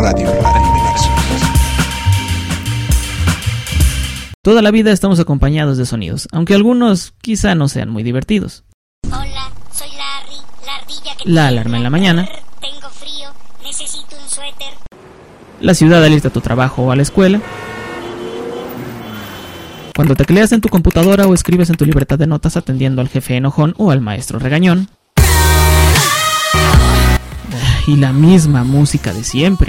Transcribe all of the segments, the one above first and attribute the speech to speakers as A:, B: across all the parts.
A: Radio Animex.
B: Toda la vida estamos acompañados de sonidos, aunque algunos quizá no sean muy divertidos.
C: Hola, soy Larry, la ardilla que...
B: La alarma en la mañana.
C: Tengo frío, necesito un suéter.
B: La ciudad alista a tu trabajo o a la escuela. Cuando tecleas en tu computadora o escribes en tu libreta de notas atendiendo al jefe enojón o al maestro regañón. Y la misma música de siempre.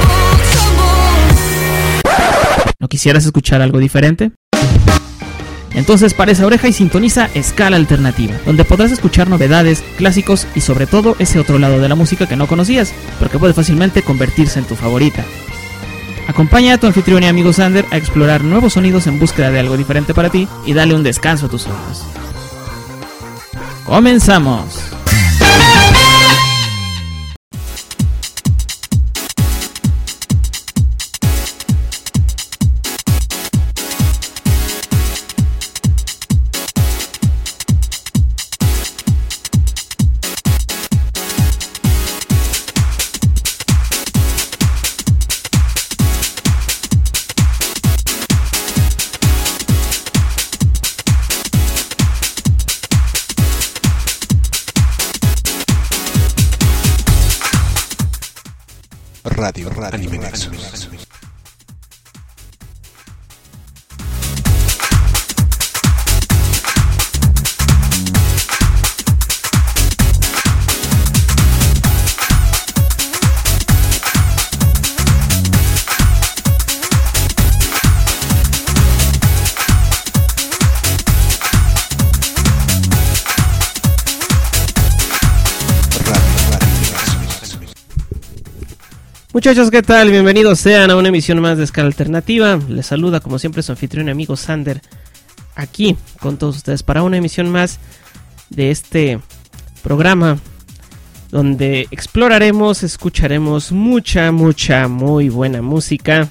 B: ¿No quisieras escuchar algo diferente? Entonces para esa oreja y sintoniza Escala Alternativa, donde podrás escuchar novedades, clásicos y sobre todo ese otro lado de la música que no conocías, pero que puede fácilmente convertirse en tu favorita. Acompaña a tu anfitrión y amigo Sander a explorar nuevos sonidos en búsqueda de algo diferente para ti y dale un descanso a tus ojos. ¡Comenzamos!
A: Radio Animex.
D: Muchachos, ¿qué tal? Bienvenidos sean a una emisión más de Escala Alternativa. Les saluda como siempre su anfitrión y amigo Sander, aquí con todos ustedes para una emisión más de este programa donde exploraremos, escucharemos mucha, muy buena música.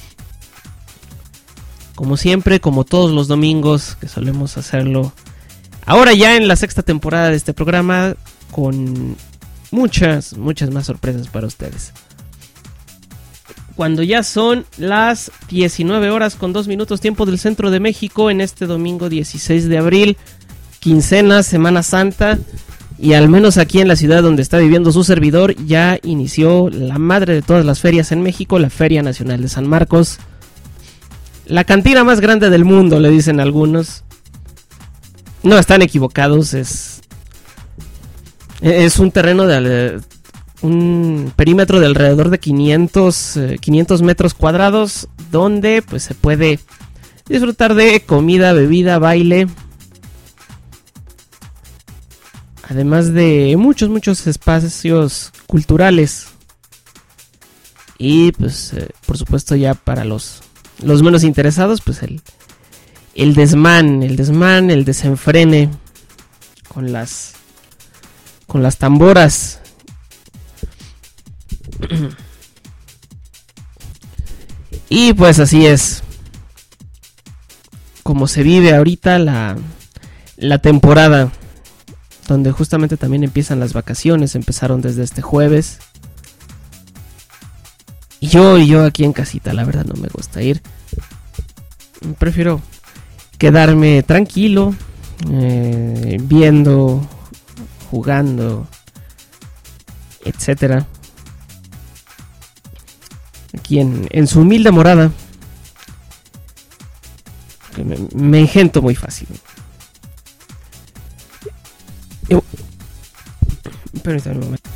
D: Como siempre, como todos los domingos que solemos hacerlo. Ahora ya en la sexta temporada de este programa con muchas más sorpresas para ustedes. Cuando ya son las 19 horas con 2 minutos tiempo del centro de México en este domingo 16 de abril, quincena, Semana Santa, y al menos aquí en la ciudad donde está viviendo su servidor ya inició la madre de todas las ferias en México, la Feria Nacional de San Marcos, la cantina más grande del mundo, le dicen algunos. No están equivocados, es un terreno de un perímetro de alrededor de 500 metros cuadrados donde pues se puede disfrutar de comida, bebida, baile, además de muchos espacios culturales y pues por supuesto ya para los menos interesados pues el desmán, el desenfrene con las tamboras. Y pues así es como se vive ahorita la temporada, donde justamente también empiezan las vacaciones, empezaron desde este jueves. Y yo aquí en casita, la verdad no me gusta ir. Prefiero quedarme tranquilo, viendo, jugando, etcétera. Aquí en su humilde morada. Que me engento muy fácil. Permítame un momento.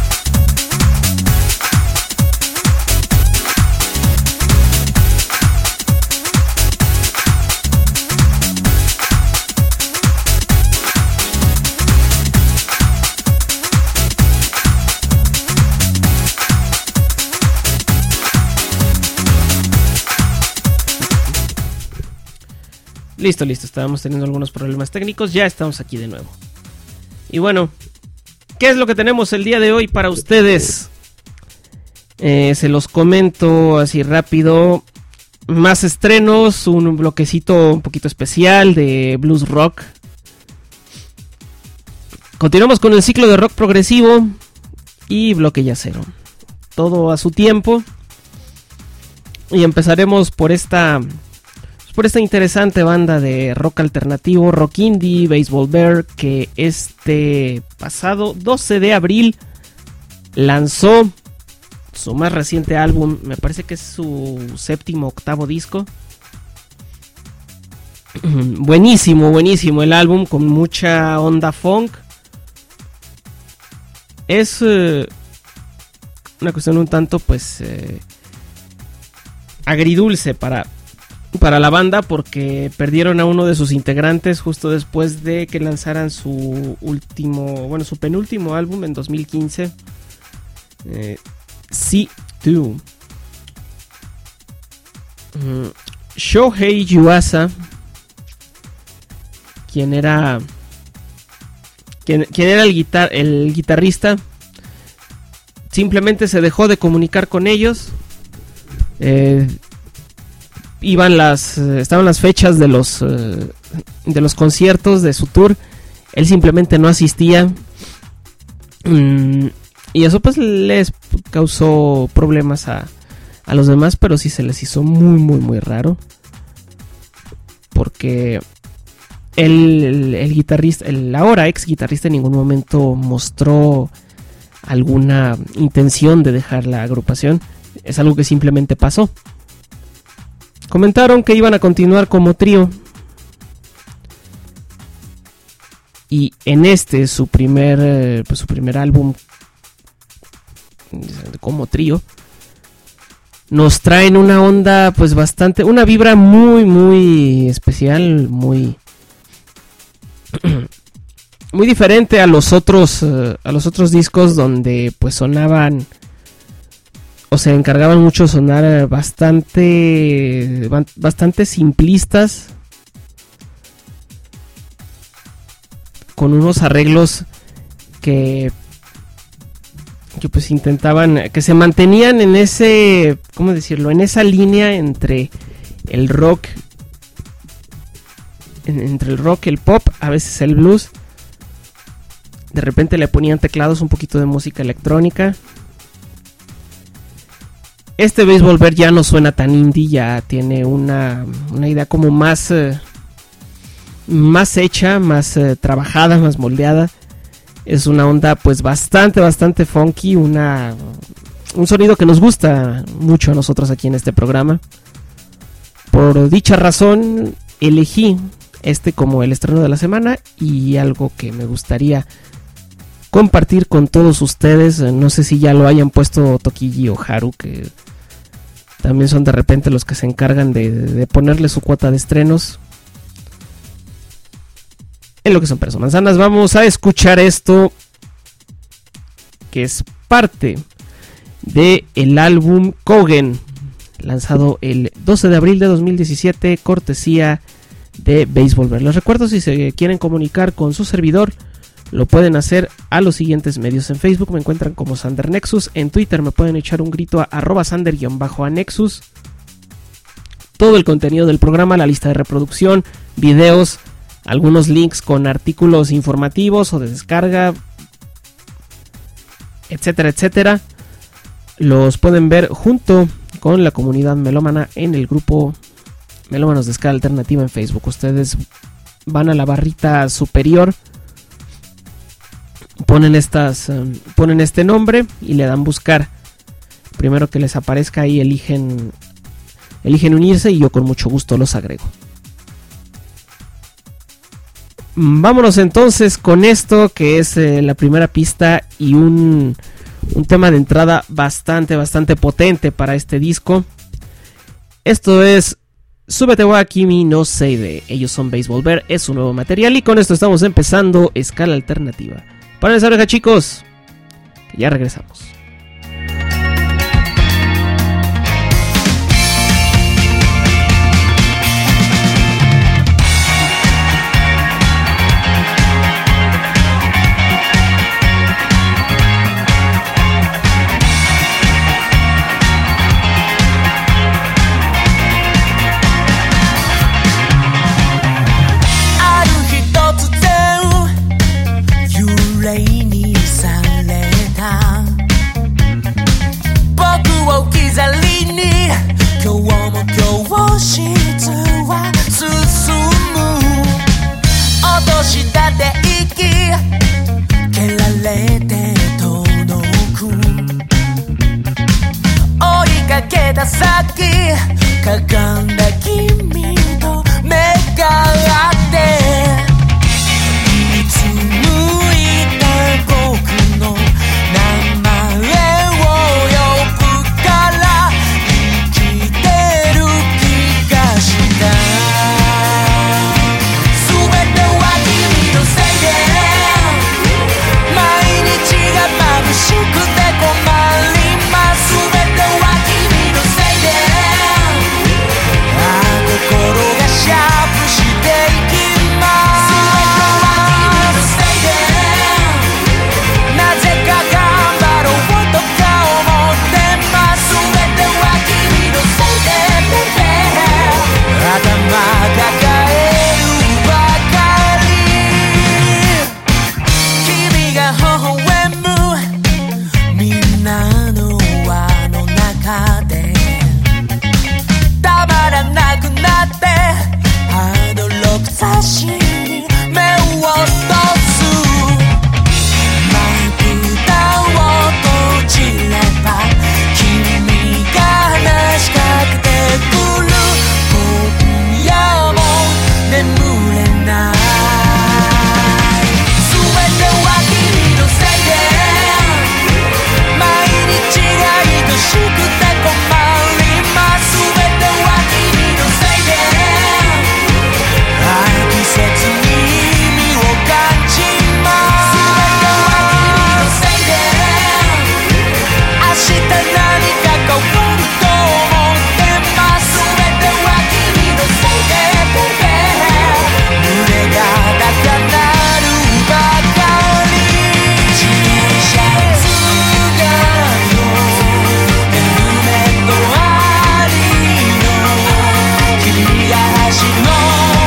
D: Listo, estábamos teniendo algunos problemas técnicos, ya estamos aquí de nuevo. Y bueno, ¿qué es lo que tenemos el día de hoy para ustedes? Se los comento así rápido. Más estrenos, un bloquecito un poquito especial de blues rock. Continuamos con el ciclo de rock progresivo y bloque yacero. todo a su tiempo. Y empezaremos por esta interesante banda de rock alternativo, rock indie, Baseball Bear, que este pasado 12 de abril lanzó su más reciente álbum. Me parece que es su 7º, 8º disco. Buenísimo el álbum, con mucha onda funk. Es una cuestión un tanto pues agridulce para la banda, porque perdieron a uno de sus integrantes justo después de que lanzaran su penúltimo álbum en 2015, C2. Shohei Yuasa, quien era el guitarrista, simplemente se dejó de comunicar con ellos. Estaban las fechas de los conciertos de su tour. Él simplemente no asistía, y eso pues les causó problemas a los demás, pero sí se les hizo muy raro, porque el guitarrista, el ahora ex guitarrista, en ningún momento mostró alguna intención de dejar la agrupación. Es algo que simplemente pasó. Comentaron que iban a continuar como trío, y en su primer álbum como trío, nos traen una onda pues bastante, una vibra muy especial, muy diferente a los otros discos, donde pues sonaban, o se encargaban mucho de sonar bastante simplistas, con unos arreglos que pues intentaban, que se mantenían en ese, ¿cómo decirlo?, en esa línea entre el rock, el pop, a veces el blues. De repente le ponían teclados, un poquito de música electrónica. Este Baseball Bear ya no suena tan indie, ya tiene una idea como más hecha, más trabajada, más moldeada. Es una onda pues bastante funky, un sonido que nos gusta mucho a nosotros aquí en este programa. Por dicha razón elegí como el estreno de la semana, y algo que me gustaría compartir con todos ustedes. No sé si ya lo hayan puesto Tokiji o Haru, que también son de repente los que se encargan de ponerle su cuota de estrenos en lo que son Peras o Manzanas. Vamos a escuchar esto, que es parte del álbum Kogen, lanzado el 12 de abril de 2017, cortesía de Baseball Bear. Les recuerdo, si se quieren comunicar con su servidor, lo pueden hacer a los siguientes medios. En Facebook me encuentran como Sander Nexus. En Twitter me pueden echar un grito a @Sander_Nexus. Todo el contenido del programa, la lista de reproducción, videos, algunos links con artículos informativos o de descarga, etcétera, los pueden ver junto con la comunidad melómana en el grupo Melómanos de Escala Alternativa en Facebook. Ustedes van a la barrita superior, ponen este nombre y le dan buscar. Primero que les aparezca ahí, eligen unirse, y yo con mucho gusto los agrego. Vámonos entonces con esto, que es la primera pista y un tema de entrada bastante potente para este disco. Esto es Súbete wa Kimi no Seide. Ellos son Baseball Bear, es su nuevo material, y con esto estamos empezando Escala Alternativa. Paren esa oreja, chicos, que ya regresamos.
E: 開けた先かがんだ君と目が合っていつ向いた僕の名前を呼ぶから生きてる気がした全ては君のせいで毎日が眩しくて困ります全ては君のせいで心がシャープしていきます全ては君のせいでなぜか頑張ろうとか思ってます全ては君のせいで頭抱えるばかり君が微笑むみんなの輪の中でたまらなくなってハードロック雑誌に目を落とすまぶたを閉じれば君が話しかけてくる今夜も眠れない全ては君のせいで毎日が愛しくて困ります全ては君のせいで季節に意味を感じます全ては君のせいで明日何か変わると思ってます全ては君のせいで胸が高鳴るばかり自転車姿のヘルメットありの君が走るの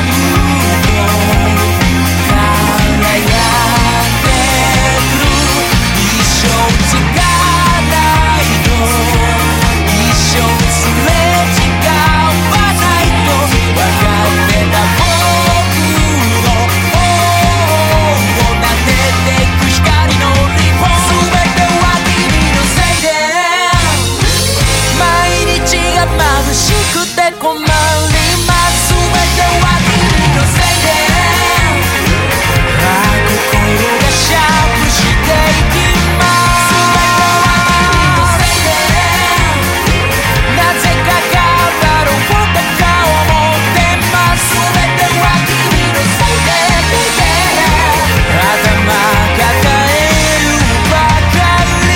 E: からやってくる一生つかないと一生すれ違わないと分かってた僕の方を撫でてく光のリボン全ては君のせいで毎日が眩しくて困ります全ては君のせいで心がシャープしていきます全ては君のせいでなぜか頑張ろうとか思ってます全ては君のせいで頭抱えるばかり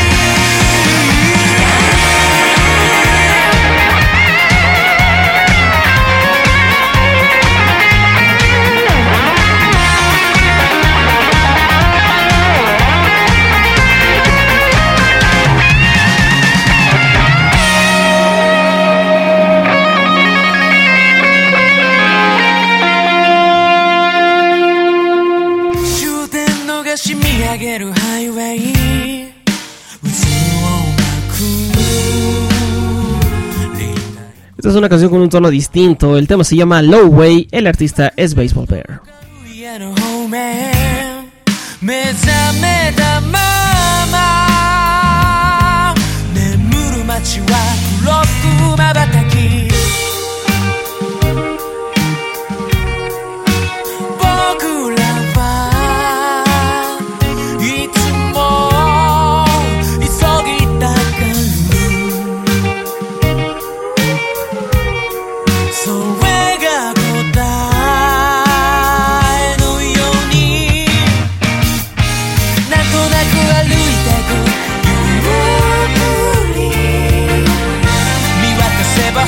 E: 終点逃し見上げるハイウェイ渦を巻く
D: Esta es una canción con un tono distinto. El tema se llama Low Way. El artista es Baseball Bear.
E: 家の方面目覚めたまま眠る街は黒く瞬き僕らはいつも急ぎたがるそれが答えのようになんとなく歩いてくゆっくり見渡せば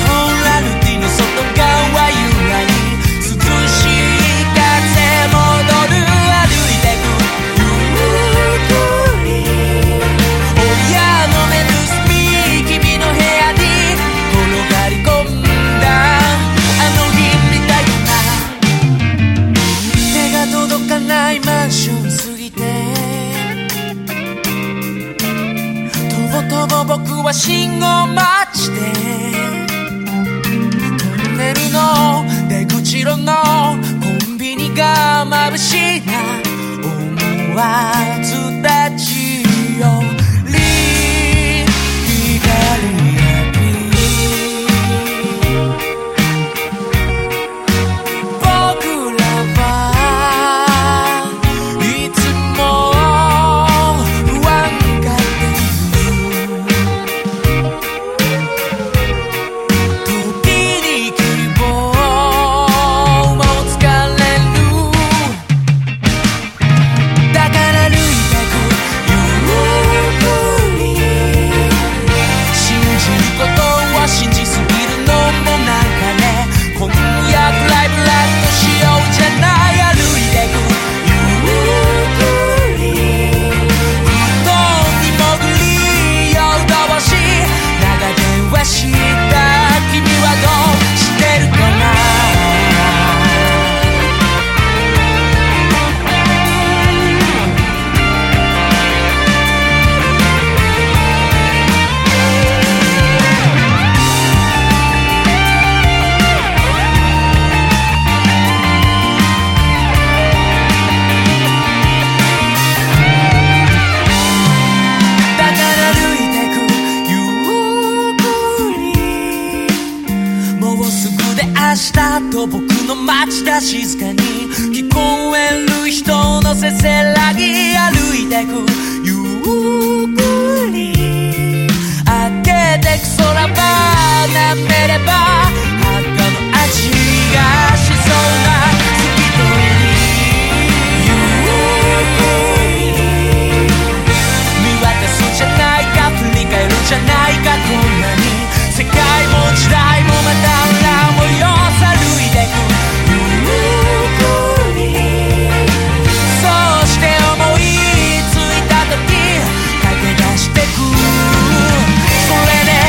E: したと僕の街だ静かに聞こえる人のせせらぎ歩いてくゆっくり開けてく空ば舐めれば赤の味がしそうな透き通りゆっくり見渡すじゃないか振り返るじゃないかこんなに世界も時代もまた裏模様さ歩いてくゆっくりそして思いついた時駆け出してくそれで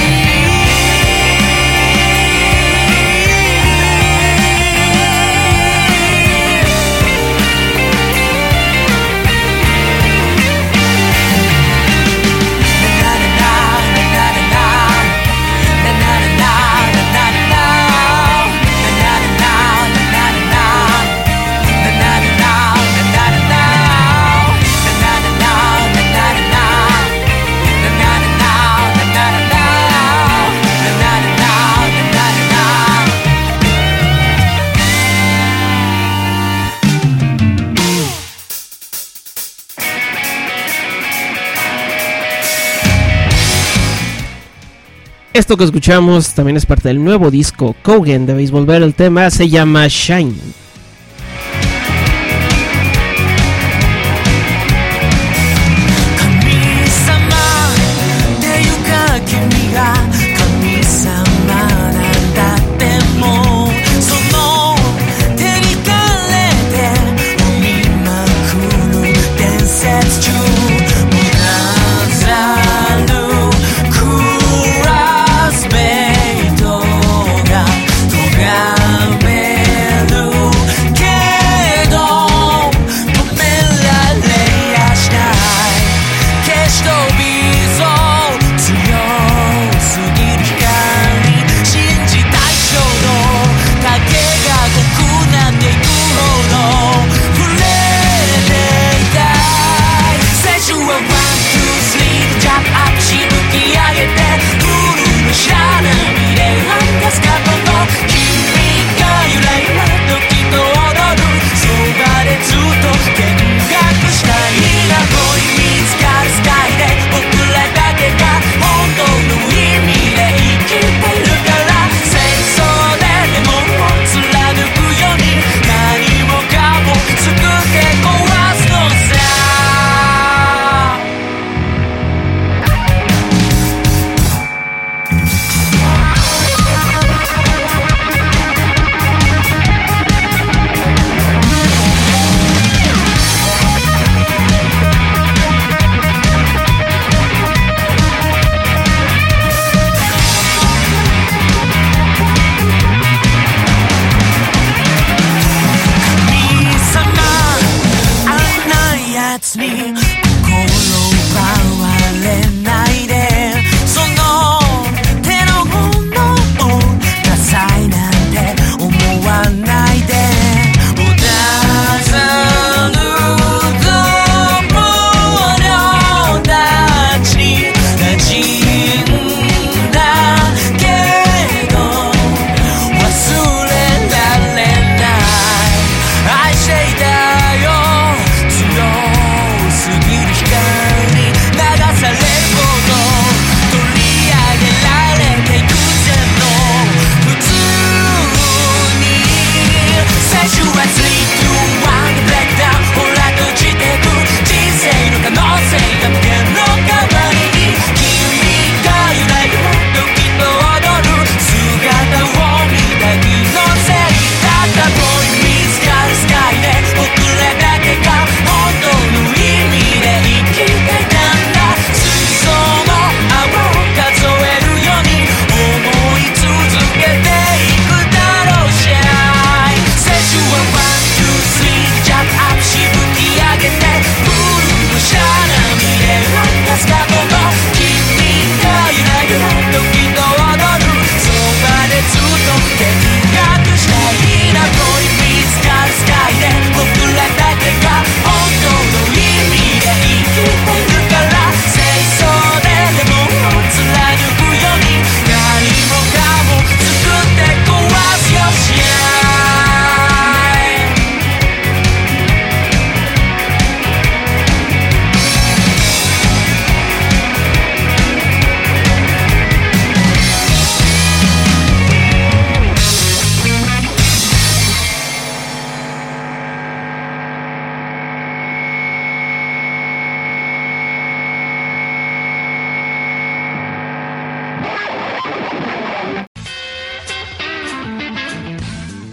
D: Esto que escuchamos también es parte del nuevo disco Kogen de Baseball Battle. El tema se llama Shine.
E: Go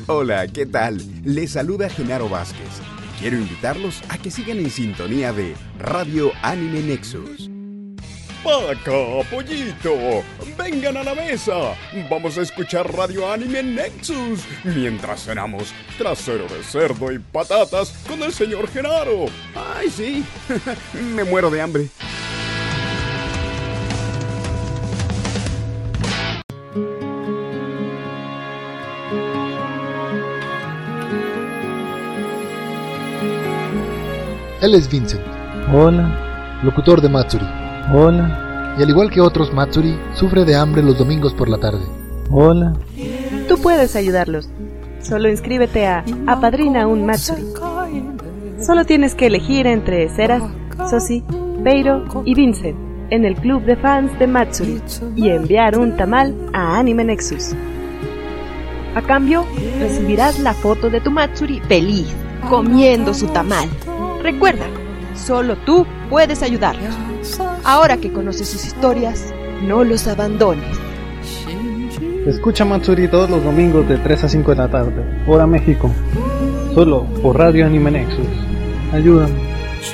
F: Hola, ¿qué tal? Les saluda Genaro Vázquez. Quiero invitarlos a que sigan en sintonía de Radio Anime Nexus. ¡Paca, pollito! ¡Vengan a la mesa! Vamos a escuchar Radio Anime Nexus mientras cenamos trasero de cerdo y patatas con el señor Genaro. ¡Ay, sí! Me muero de hambre.
G: Él es Vincent.
H: Hola.
G: Locutor de Matsuri.
H: Hola.
G: Y al igual que otros Matsuri, sufre de hambre los domingos por la tarde.
H: Hola.
I: Tú puedes ayudarlos. Solo inscríbete a Apadrina un Matsuri. Solo tienes que elegir entre Seras, Sosi, Beiro y Vincent en el club de fans de Matsuri y enviar un tamal a Anime Nexus. A cambio, recibirás la foto de tu Matsuri feliz, comiendo su tamal. Recuerda, solo tú puedes ayudarlos. Ahora que conoces sus historias, no los abandones.
H: Escucha Matsuri todos los domingos de 3 a 5 de la tarde, hora México. Solo por Radio Anime Nexus. Ayúdame.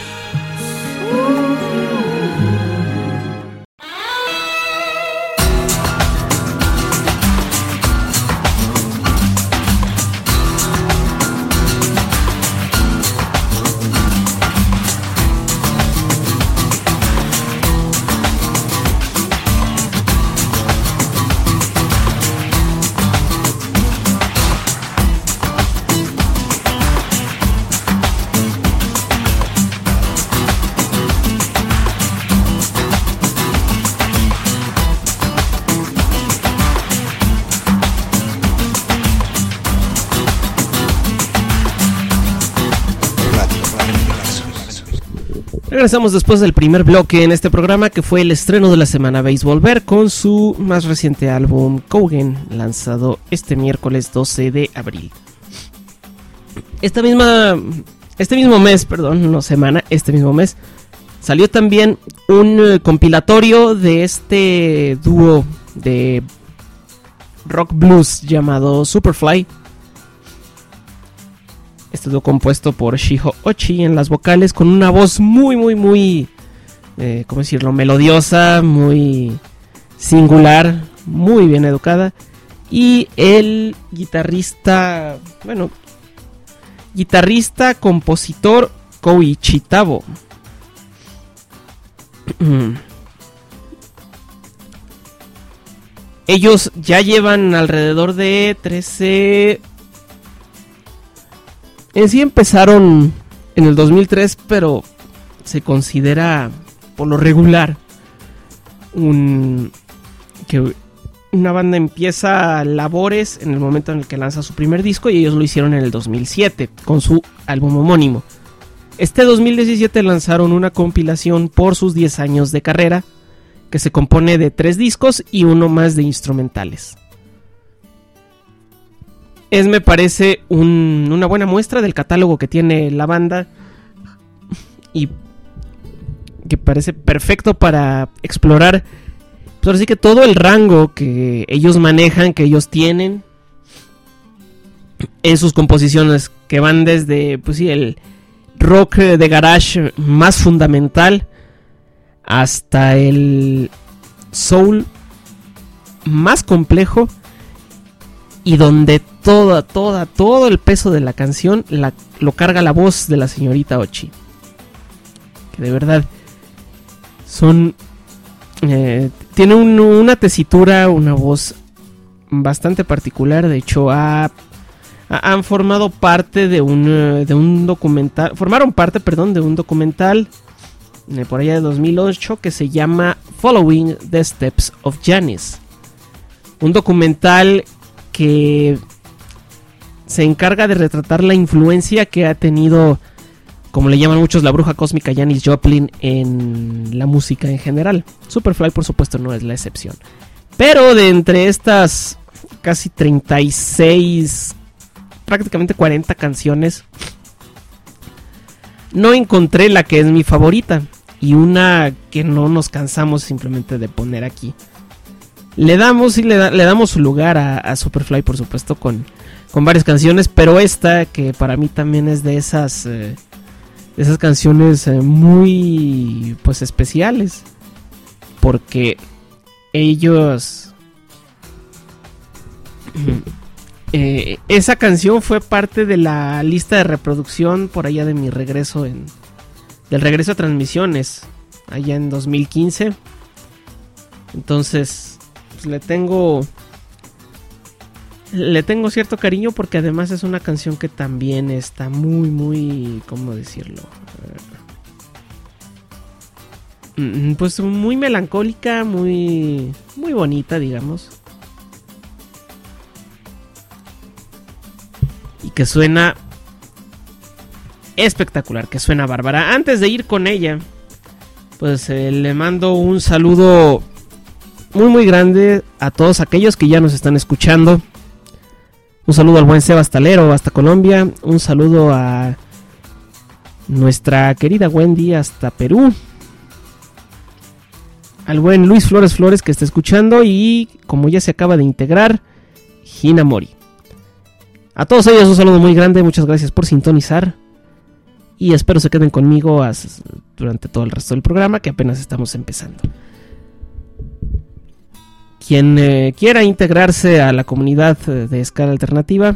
D: Regresamos después del primer bloque en este programa, que fue el estreno de la semana, Volver con su más reciente álbum Kougen, lanzado este miércoles 12 de abril. Este mismo mes, salió también un compilatorio de este dúo de rock blues llamado Superfly. Este dúo compuesto por Shiho Ochi en las vocales, con una voz muy, ¿cómo decirlo? Melodiosa, muy singular, muy bien educada. Y el guitarrista, compositor Koichi Tabo. Ellos ya llevan alrededor de 13... En sí empezaron en el 2003, pero se considera por lo regular que una banda empieza labores en el momento en el que lanza su primer disco, y ellos lo hicieron en el 2007 con su álbum homónimo. Este 2017 lanzaron una compilación por sus 10 años de carrera, que se compone de 3 discos y uno más de instrumentales. Me parece una buena muestra del catálogo que tiene la banda, y que parece perfecto para explorar, pues ahora sí que todo el rango que ellos manejan, que ellos tienen en sus composiciones, que van desde, pues sí, el rock de garage más fundamental hasta el soul más complejo, y donde todo el peso de la canción lo carga la voz de la señorita Ochi, que de verdad tiene una tesitura, una voz bastante particular. De hecho han formado parte de un documental, de un documental por allá de 2008 que se llama Following the Steps of Janis, un documental que se encarga de retratar la influencia que ha tenido, como le llaman muchos, la bruja cósmica Janis Joplin en la música en general. Superfly, por supuesto, no es la excepción. Pero de entre estas casi 36, prácticamente 40 canciones, no encontré la que es mi favorita, y una que no nos cansamos simplemente de poner aquí. Le damos su lugar a Superfly, por supuesto, con con varias canciones, pero esta que para mí también es de esas canciones muy pues especiales, porque ellos esa canción fue parte de la lista de reproducción por allá de mi regreso del regreso a transmisiones allá en 2015. Entonces pues, le tengo cierto cariño, porque además es una canción que también está muy, ¿cómo decirlo? Pues muy melancólica, muy bonita, digamos. Y que suena espectacular, que suena bárbara. Antes de ir con ella, pues le mando un saludo muy grande a todos aquellos que ya nos están escuchando. Un saludo al buen Sebas Talero hasta Colombia. Un saludo a nuestra querida Wendy hasta Perú. Al buen Luis Flores que está escuchando. Y como ya se acaba de integrar, Hinamori. A todos ellos un saludo muy grande. Muchas gracias por sintonizar. Y espero se queden conmigo durante todo el resto del programa, que apenas estamos empezando. Quien quiera integrarse a la comunidad de Escala Alternativa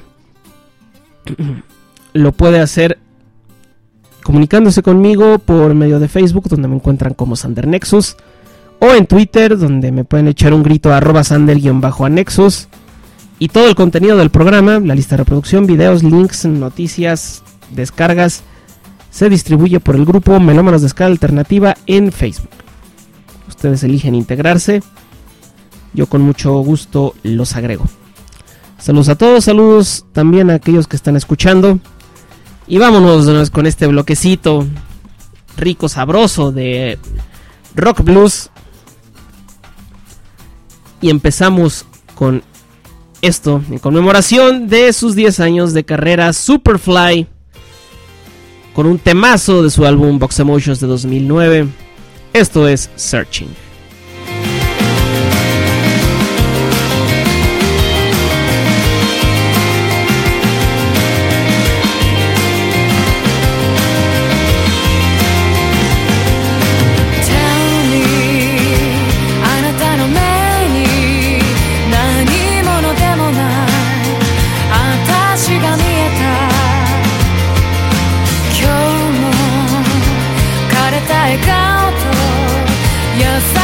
D: lo puede hacer comunicándose conmigo por medio de Facebook, donde me encuentran como Sander Nexus, o en Twitter, donde me pueden echar un grito a @Sander_Nexus. Y todo el contenido del programa, la lista de reproducción, videos, links, noticias, descargas, se distribuye por el grupo Melómanos de Escala Alternativa en Facebook. Ustedes eligen integrarse. Yo con mucho gusto los agrego. Saludos a todos, saludos también a aquellos que están escuchando. Y vámonos con este bloquecito rico, sabroso de rock blues. Y empezamos con esto, en conmemoración de sus 10 años de carrera, Superfly, con un temazo de su álbum Box Emotions de 2009. Esto es Searching.
E: Yes.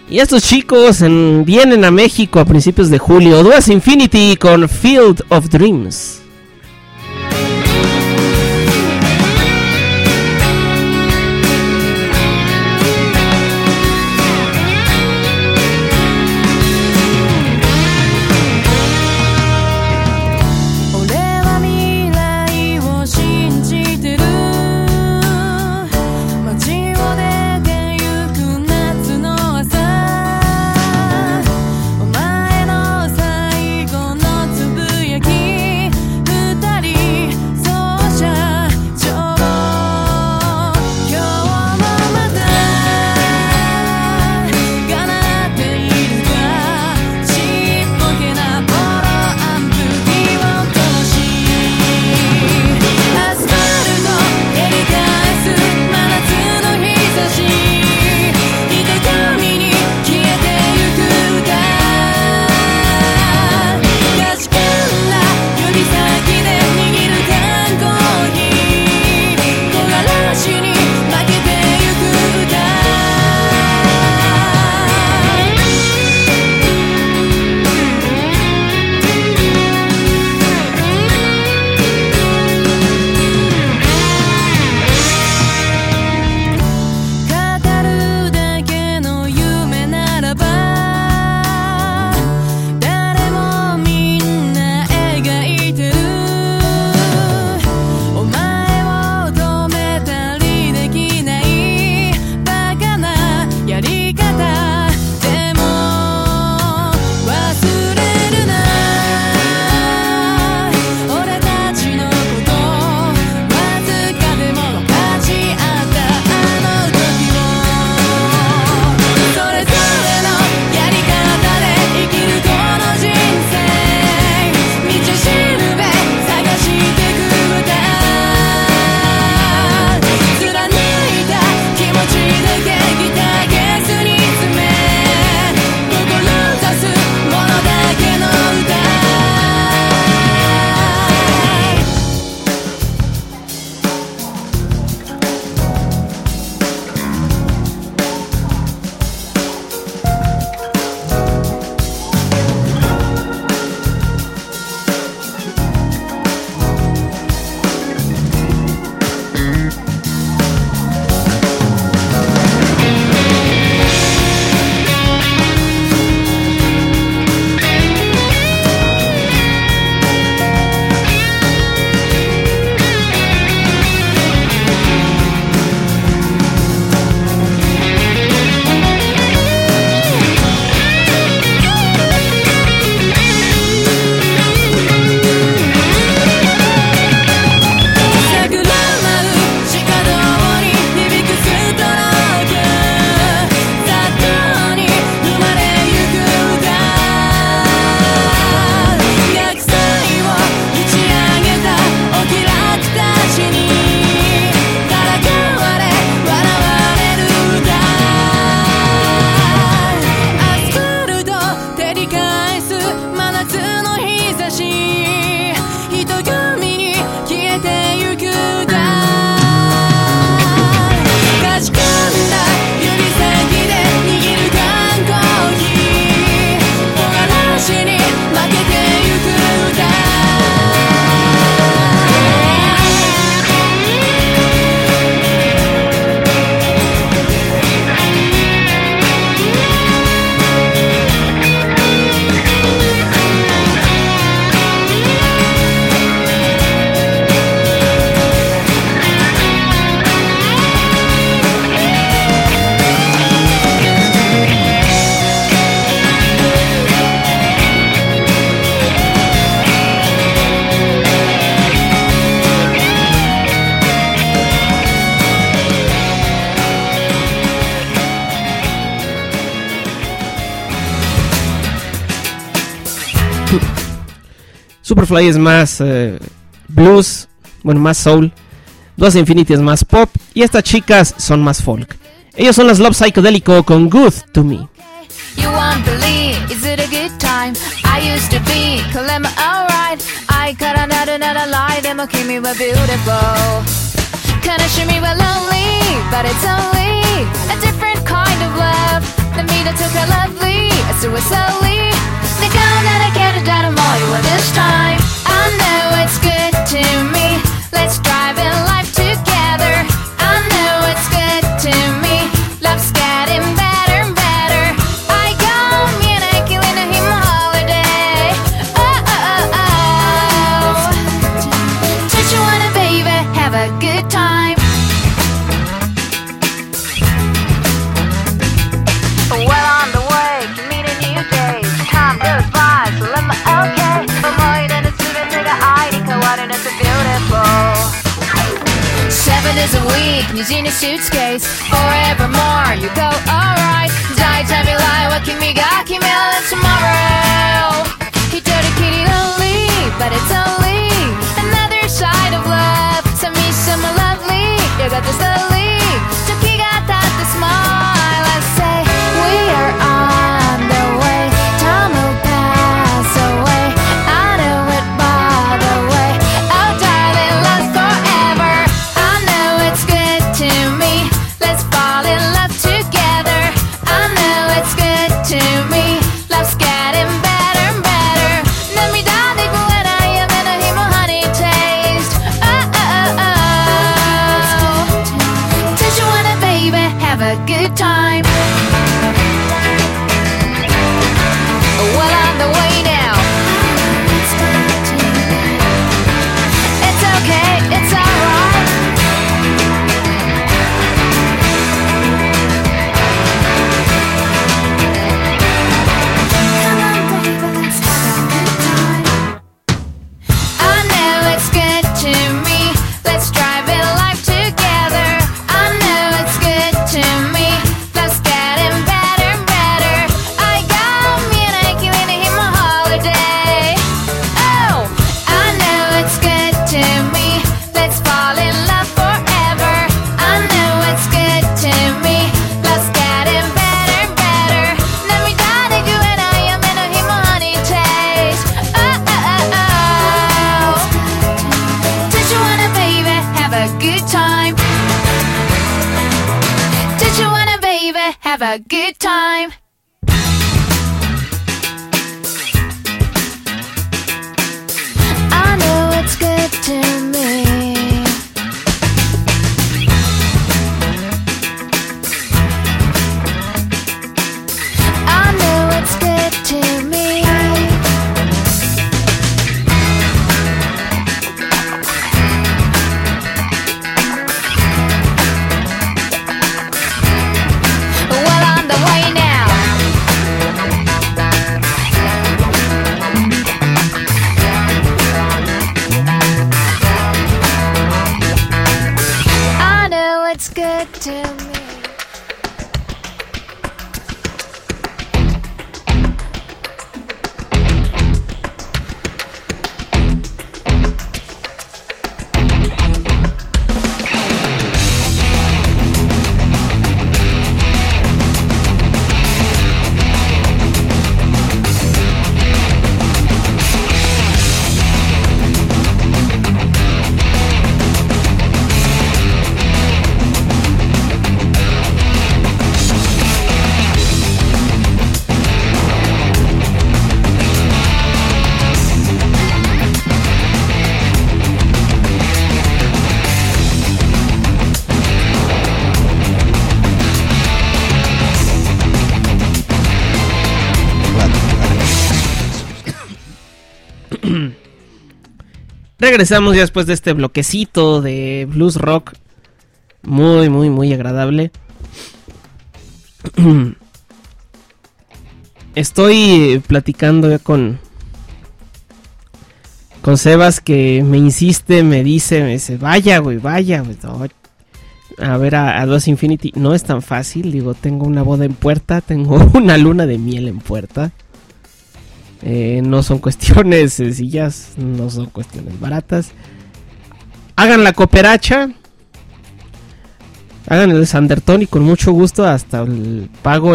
D: Y estos chicos vienen a México a principios de julio. Duas Infinity con Field of Dreams. Superfly es más blues, bueno, más soul. Duas Infinity es más pop. Y estas chicas son más folk. Ellos son las Love Psychedelico con Good to Me.
J: You won't believe, is it a good time? I used to be, alright. I got another lie, them keep me were beautiful. Kinda me were lonely, but it's only a different kind of love. The me that took a can you see in a suitcase? Forevermore, you go alright. Die, tell me lie, what can we got? Can we let tomorrow? He told a kitty don't leave, but it's only another side of love. Some me, some lovely, you got this lovely. Toki got that the smile. I say we are on the way. Time will pass away. I know it by the way. Oh darling, last forever. I know it's good to me. Let's fall in love together. I know it's good to me. Love's getting better and better. Let me die, they go when I am in a himo honey taste. Oh, oh, oh, oh. Did you wanna, baby, have a good time? Well, on the way now. It's okay, it's alright. Come on, baby, let's have a good time. I know it's good to me. Let's drive it life together. I know it's good to me. Love's getting better and better. I got me and I can really hit my holiday. Oh, I know it's good to me. Let's fall in love forever. I know it's good to me. Love's getting better and better. Let me die to you and I am in a hit my honey taste. Oh, oh, oh, oh. Did you wanna, baby, have a good time? Did you wanna, baby, have a good time? I know it's good to me. I know it's good to me. Well, on the way now. I know it's good to me.
D: Regresamos ya después de este bloquecito de blues rock muy, muy, muy agradable. Estoy platicando ya con Sebas, que me insiste, me dice, vaya, güey, no, a ver a Duas Infinity. No es tan fácil, digo, tengo una boda en puerta, tengo una luna de miel en puerta. No son cuestiones sencillas, no son cuestiones baratas. Hagan la cooperacha, hagan el Sanderton y con mucho gusto hasta pago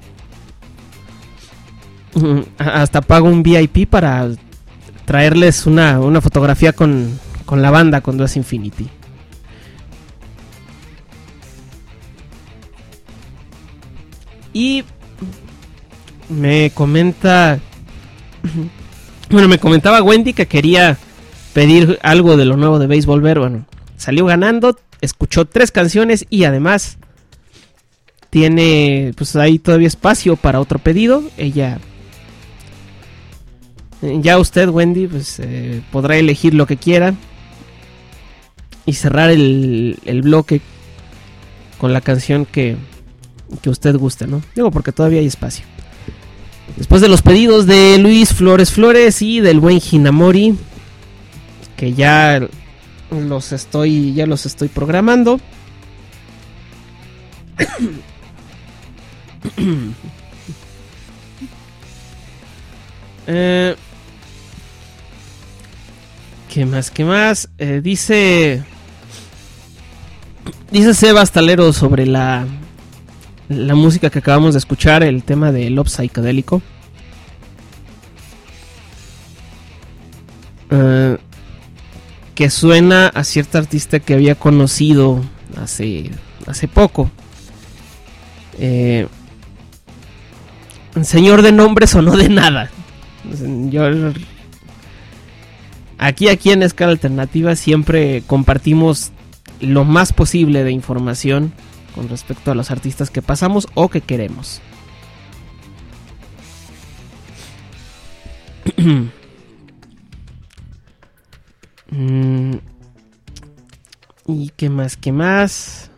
D: un VIP para traerles una fotografía con la banda, con Duas Infinity. Y me comentaba Wendy que quería pedir algo de lo nuevo de Baseball Bear. Bueno, salió ganando, escuchó 3 canciones y además tiene pues ahí todavía espacio para otro pedido. Ella, ya usted, Wendy, pues podrá elegir lo que quiera y cerrar el bloque con la canción que usted guste, ¿no? Digo, porque todavía hay espacio. Después de los pedidos de Luis Flores y del buen Hinamori, que ya los estoy programando, ¿Qué más? Dice Seba Stalero sobre la música que acabamos de escuchar, el tema de Love Psicodélico. Que suena a cierta artista que había conocido hace poco. Señor de nombres o no de nada. Yo aquí en Escala Alternativa siempre compartimos lo más posible de información con respecto a los artistas que pasamos o que queremos. ¿Y qué más?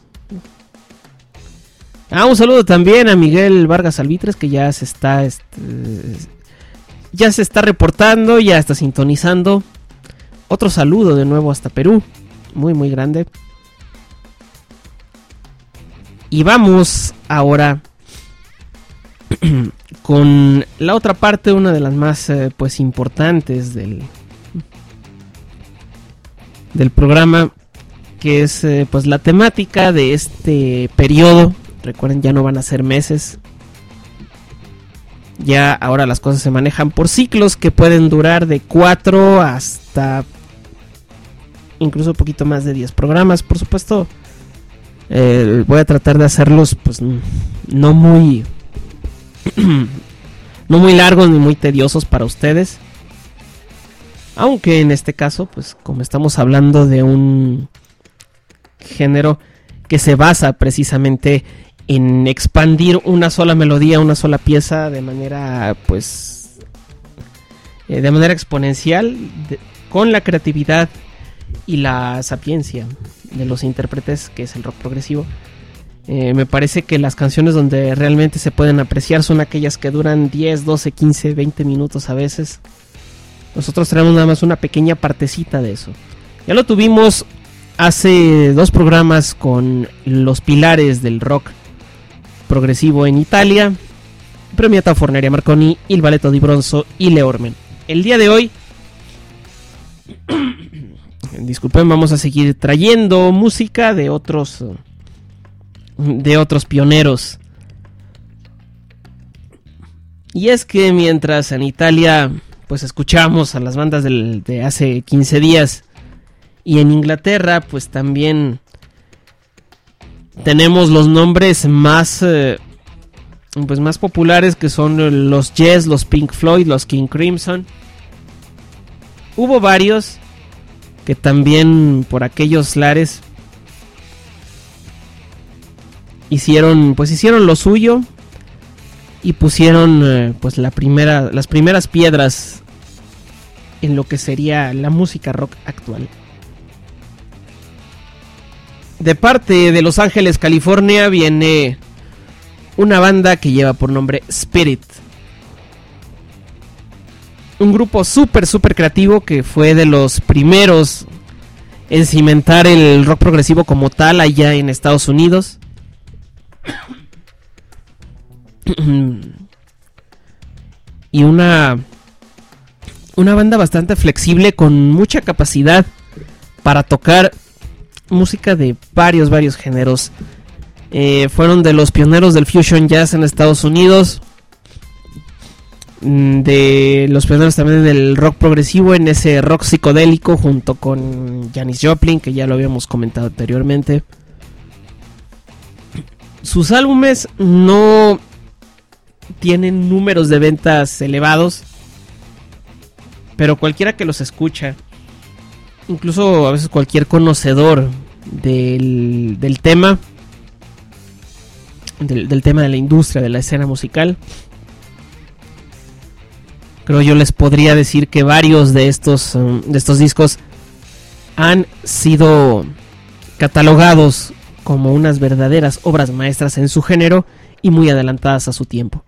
D: Un saludo también a Miguel Vargas Albitres, que ya se está reportando, ya está sintonizando. Otro saludo de nuevo hasta Perú, muy muy grande. Y vamos ahora con la otra parte, una de las más pues importantes del programa, que es pues la temática de este periodo. Recuerden, ya no van a ser meses. Ya ahora las cosas se manejan por ciclos que pueden durar de 4 hasta incluso un poquito más de 10 programas. Por supuesto, voy a tratar de hacerlos pues no muy largos ni muy tediosos para ustedes. Aunque en este caso, pues como estamos hablando de un género que se basa precisamente en expandir una sola melodía, una sola pieza de manera pues de manera exponencial, con la creatividad y la sapiencia de los intérpretes, que es el rock progresivo. Me parece que las canciones donde realmente se pueden apreciar son aquellas que duran 10, 12, 15, 20 minutos a veces. Nosotros traemos nada más una pequeña partecita de eso. Ya lo tuvimos hace 2 programas con los pilares del rock progresivo en Italia: Premiata Forneria Marconi, Il Balletto di Bronzo y Le Ormen. El día de hoy, disculpen, vamos a seguir trayendo música de otros pioneros. Y es que mientras en Italia pues escuchamos a las bandas de hace 15 días, y en Inglaterra pues también tenemos los nombres más populares, que son los Yes, los Pink Floyd, los King Crimson. Hubo varios que también por aquellos lares hicieron lo suyo y pusieron pues las primeras piedras en lo que sería la música rock actual. De parte de Los Ángeles, California, viene una banda que lleva por nombre Spirit. Un grupo súper creativo que fue de los primeros en cimentar el rock progresivo como tal allá en Estados Unidos. Y una banda bastante flexible, con mucha capacidad para tocar música de varios géneros. Fueron de los pioneros del fusion jazz en Estados Unidos, de los pioneros también del rock progresivo, en ese rock psicodélico, junto con Janis Joplin, que ya lo habíamos comentado anteriormente. Sus álbumes no tienen números de ventas elevados, pero cualquiera que los escucha, incluso a veces cualquier conocedor del tema, del tema de la industria, de la escena musical, creo yo les podría decir que varios de estos discos han sido catalogados como unas verdaderas obras maestras en su género y muy adelantadas a su tiempo.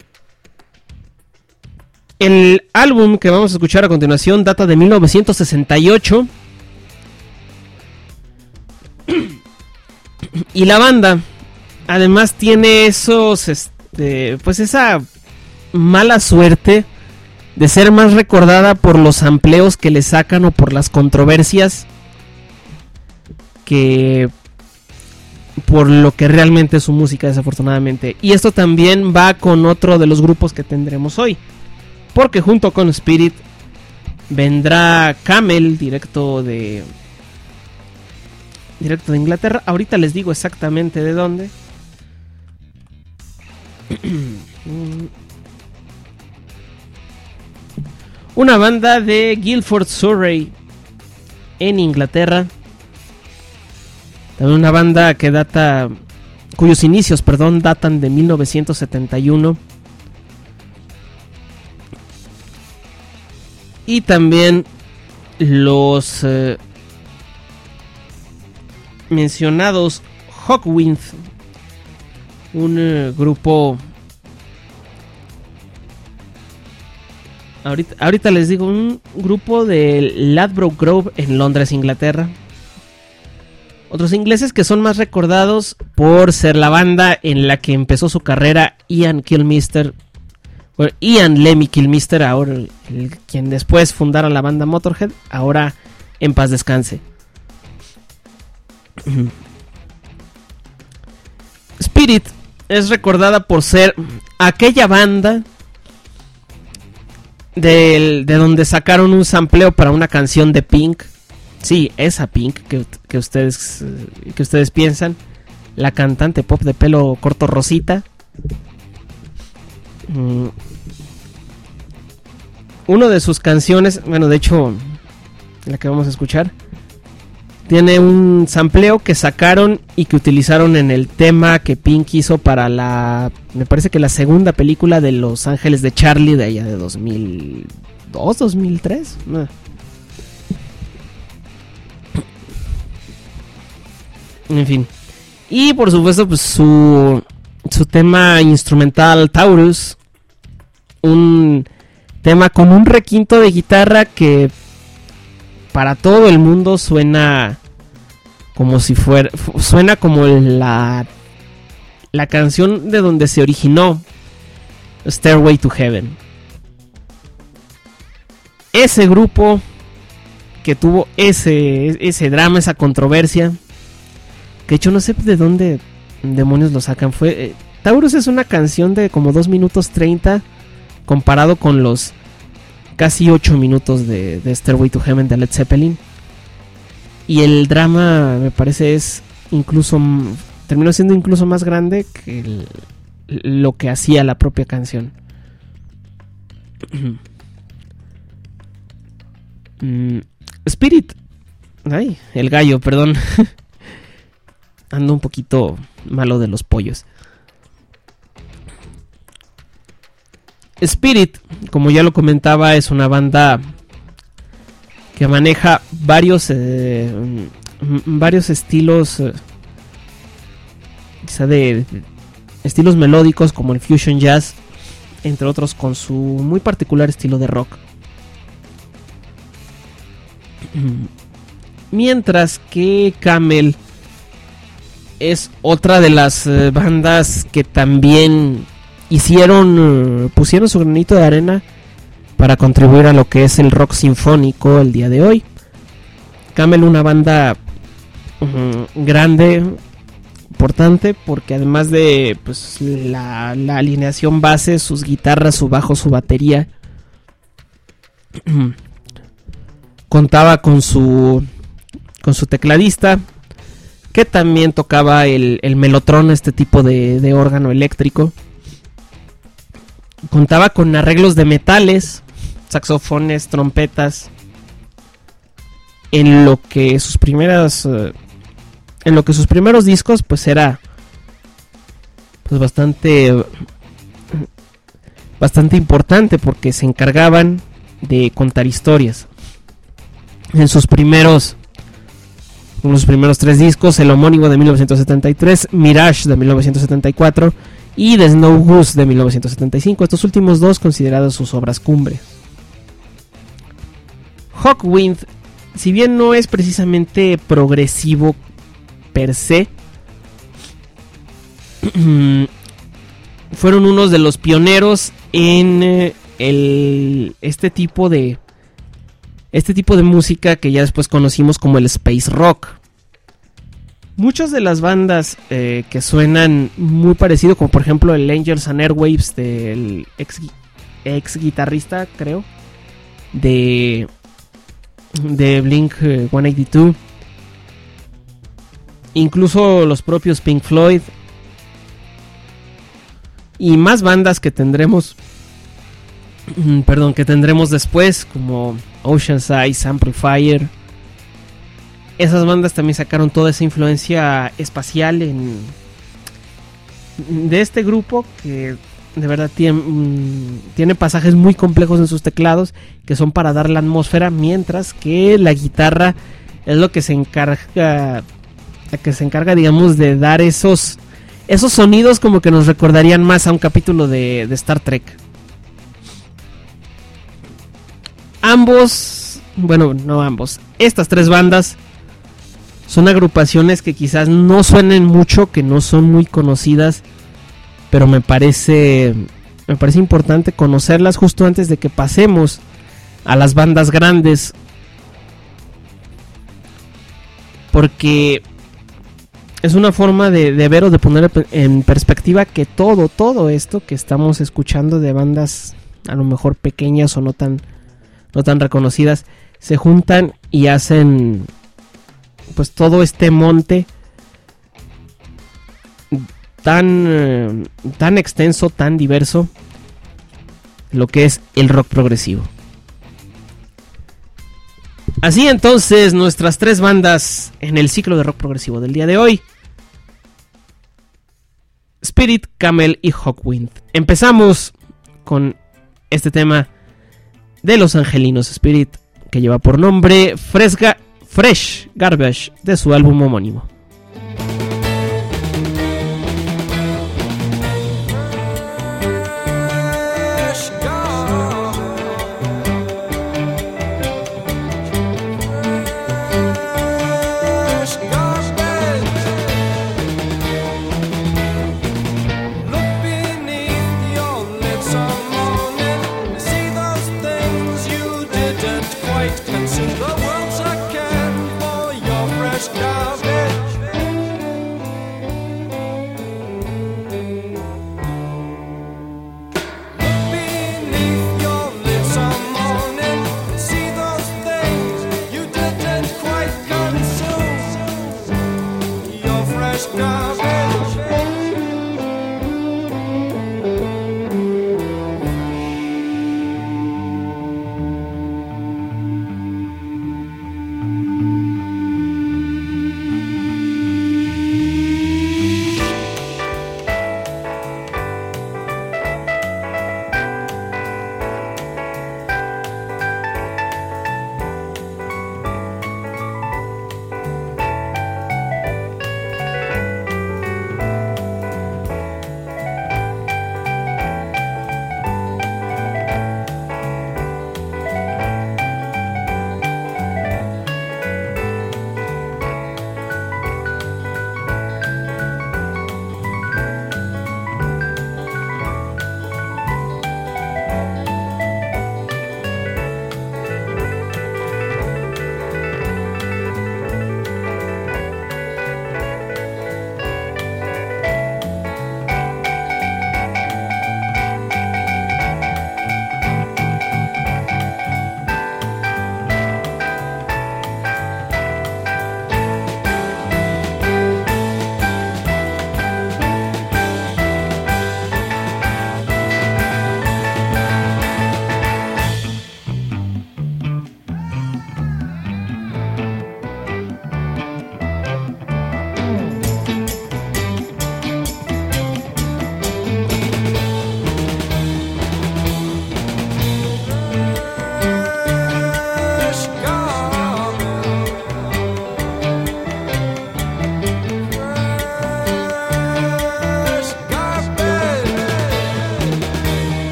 D: El álbum que vamos a escuchar a continuación data de 1968 y la banda además tiene pues esa mala suerte de ser más recordada por los sampleos que le sacan o por las controversias que por lo que realmente es su música, desafortunadamente. Y esto también va con otro de los grupos que tendremos hoy, porque junto con Spirit vendrá Camel, directo de Inglaterra. Ahorita les digo exactamente de dónde. Una banda de Guildford, Surrey, en Inglaterra. También una banda que cuyos inicios, datan de 1971. Y también los mencionados Hawkwind, un grupo, ahorita les digo, un grupo de Ladbroke Grove en Londres, Inglaterra. Otros ingleses que son más recordados por ser la banda en la que empezó su carrera Ian Lemmy Kilmister, ahora quien después fundara la banda Motorhead, ahora en paz descanse. Spirit es recordada por ser aquella banda de donde sacaron un sampleo para una canción de Pink. Sí, esa Pink que ustedes piensan, la cantante pop de pelo corto rosita. Una de sus canciones, bueno, de hecho, la que vamos a escuchar, tiene un sampleo que sacaron y que utilizaron en el tema que Pink hizo para me parece que la segunda película de Los Ángeles de Charlie, de allá de 2002, 2003. En fin. Y por supuesto, pues su tema instrumental Taurus, un tema con un requinto de guitarra que para todo el mundo suena como si fuera, suena como la canción de donde se originó Stairway to Heaven. Ese grupo que tuvo ese drama, esa controversia, que de hecho no sé de dónde demonios lo sacan. Taurus es una canción de como 2 minutos 30 comparado con los casi 8 minutos de Stairway to Heaven de Led Zeppelin. Y el drama, me parece, terminó siendo incluso más grande que lo que hacía la propia canción. Spirit. Ay, el gallo, perdón. Ando un poquito malo de los pollos. Spirit, como ya lo comentaba, es una banda que maneja varios estilos, quizá de estilos melódicos como el fusion jazz, entre otros, con su muy particular estilo de rock. Mientras que Camel es otra de las bandas que también pusieron su granito de arena para contribuir a lo que es el rock sinfónico el día de hoy. Camel, una banda grande, importante, porque además de pues la alineación base, sus guitarras, su bajo, su batería, contaba con su tecladista, que también tocaba el melotrón, este tipo de órgano eléctrico. Contaba con arreglos de metales, saxofones, trompetas, en lo que sus primeros discos pues era pues bastante importante, porque se encargaban de contar historias. En los primeros 3 discos, el homónimo de 1973, Mirage de 1974 y The Snow Goose de 1975, estos últimos dos considerados sus obras cumbres. Hawkwind, si bien no es precisamente progresivo per se, fueron unos de los pioneros en este tipo de música que ya después conocimos como el space rock. Muchas de las bandas que suenan muy parecido, como por ejemplo el Angels and Airwaves del ex guitarrista, creo, de Blink 182, incluso los propios Pink Floyd y más bandas que tendremos después, como Ocean's Eyes, Amplifier. Esas bandas también sacaron toda esa influencia espacial de este grupo, que de verdad tiene pasajes muy complejos en sus teclados que son para dar la atmósfera, mientras que la guitarra es lo que se encarga, digamos, de dar esos sonidos como que nos recordarían más a un capítulo de Star Trek. Estas tres bandas son agrupaciones que quizás no suenen mucho, que no son muy conocidas, pero me parece importante conocerlas justo antes de que pasemos a las bandas grandes, porque es una forma de ver o de poner en perspectiva que todo esto que estamos escuchando de bandas a lo mejor pequeñas o no tan reconocidas se juntan y hacen pues todo este monte tan extenso, tan diverso, lo que es el rock progresivo. Así entonces, nuestras tres bandas en el ciclo de rock progresivo del día de hoy: Spirit, Camel y Hawkwind. Empezamos con este tema de los angelinos Spirit, que lleva por nombre Fresh Garbage, de su álbum homónimo.
E: The world's a can for your fresh garbage.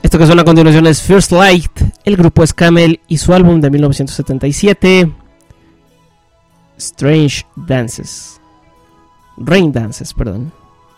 D: Esto que suena a continuación es First Light, el grupo es Camel y su álbum de 1977, Strange Dances. Rain Dances, perdón.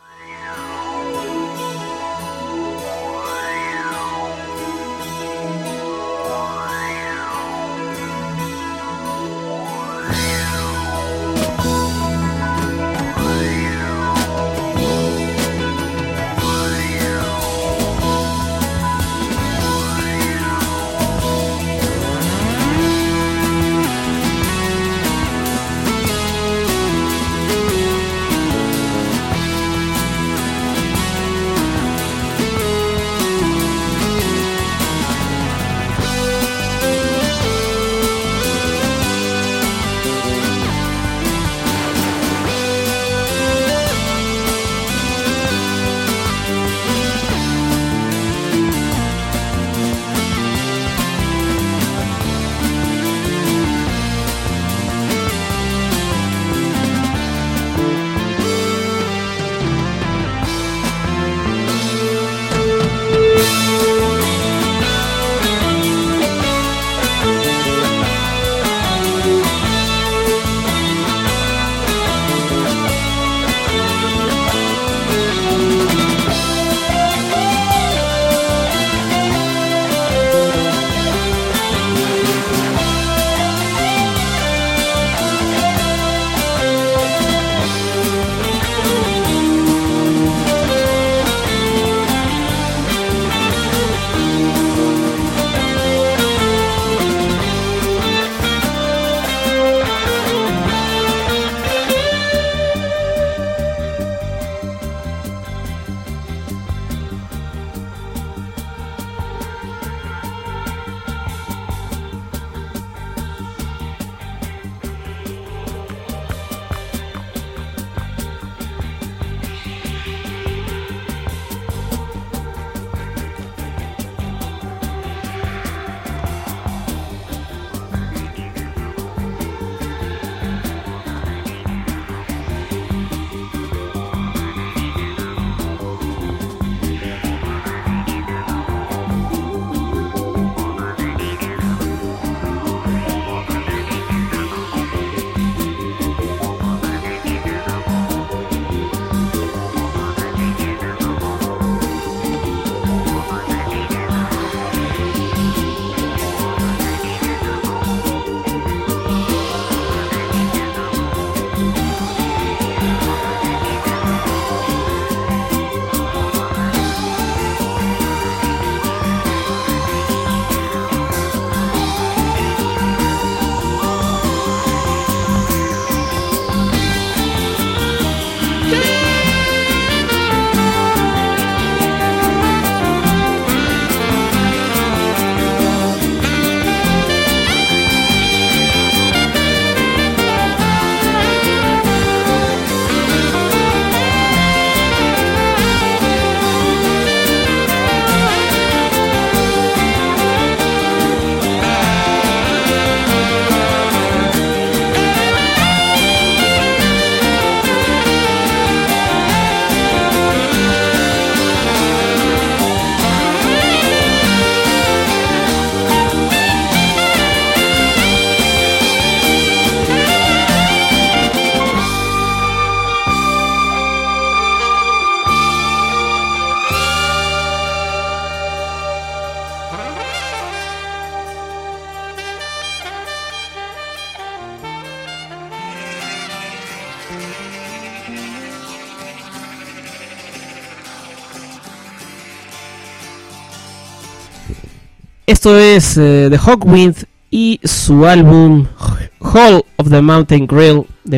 D: Esto es The Hawkwind y su álbum Hall of the Mountain Grail de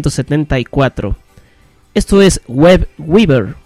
D: 1974. Esto es Web Weaver.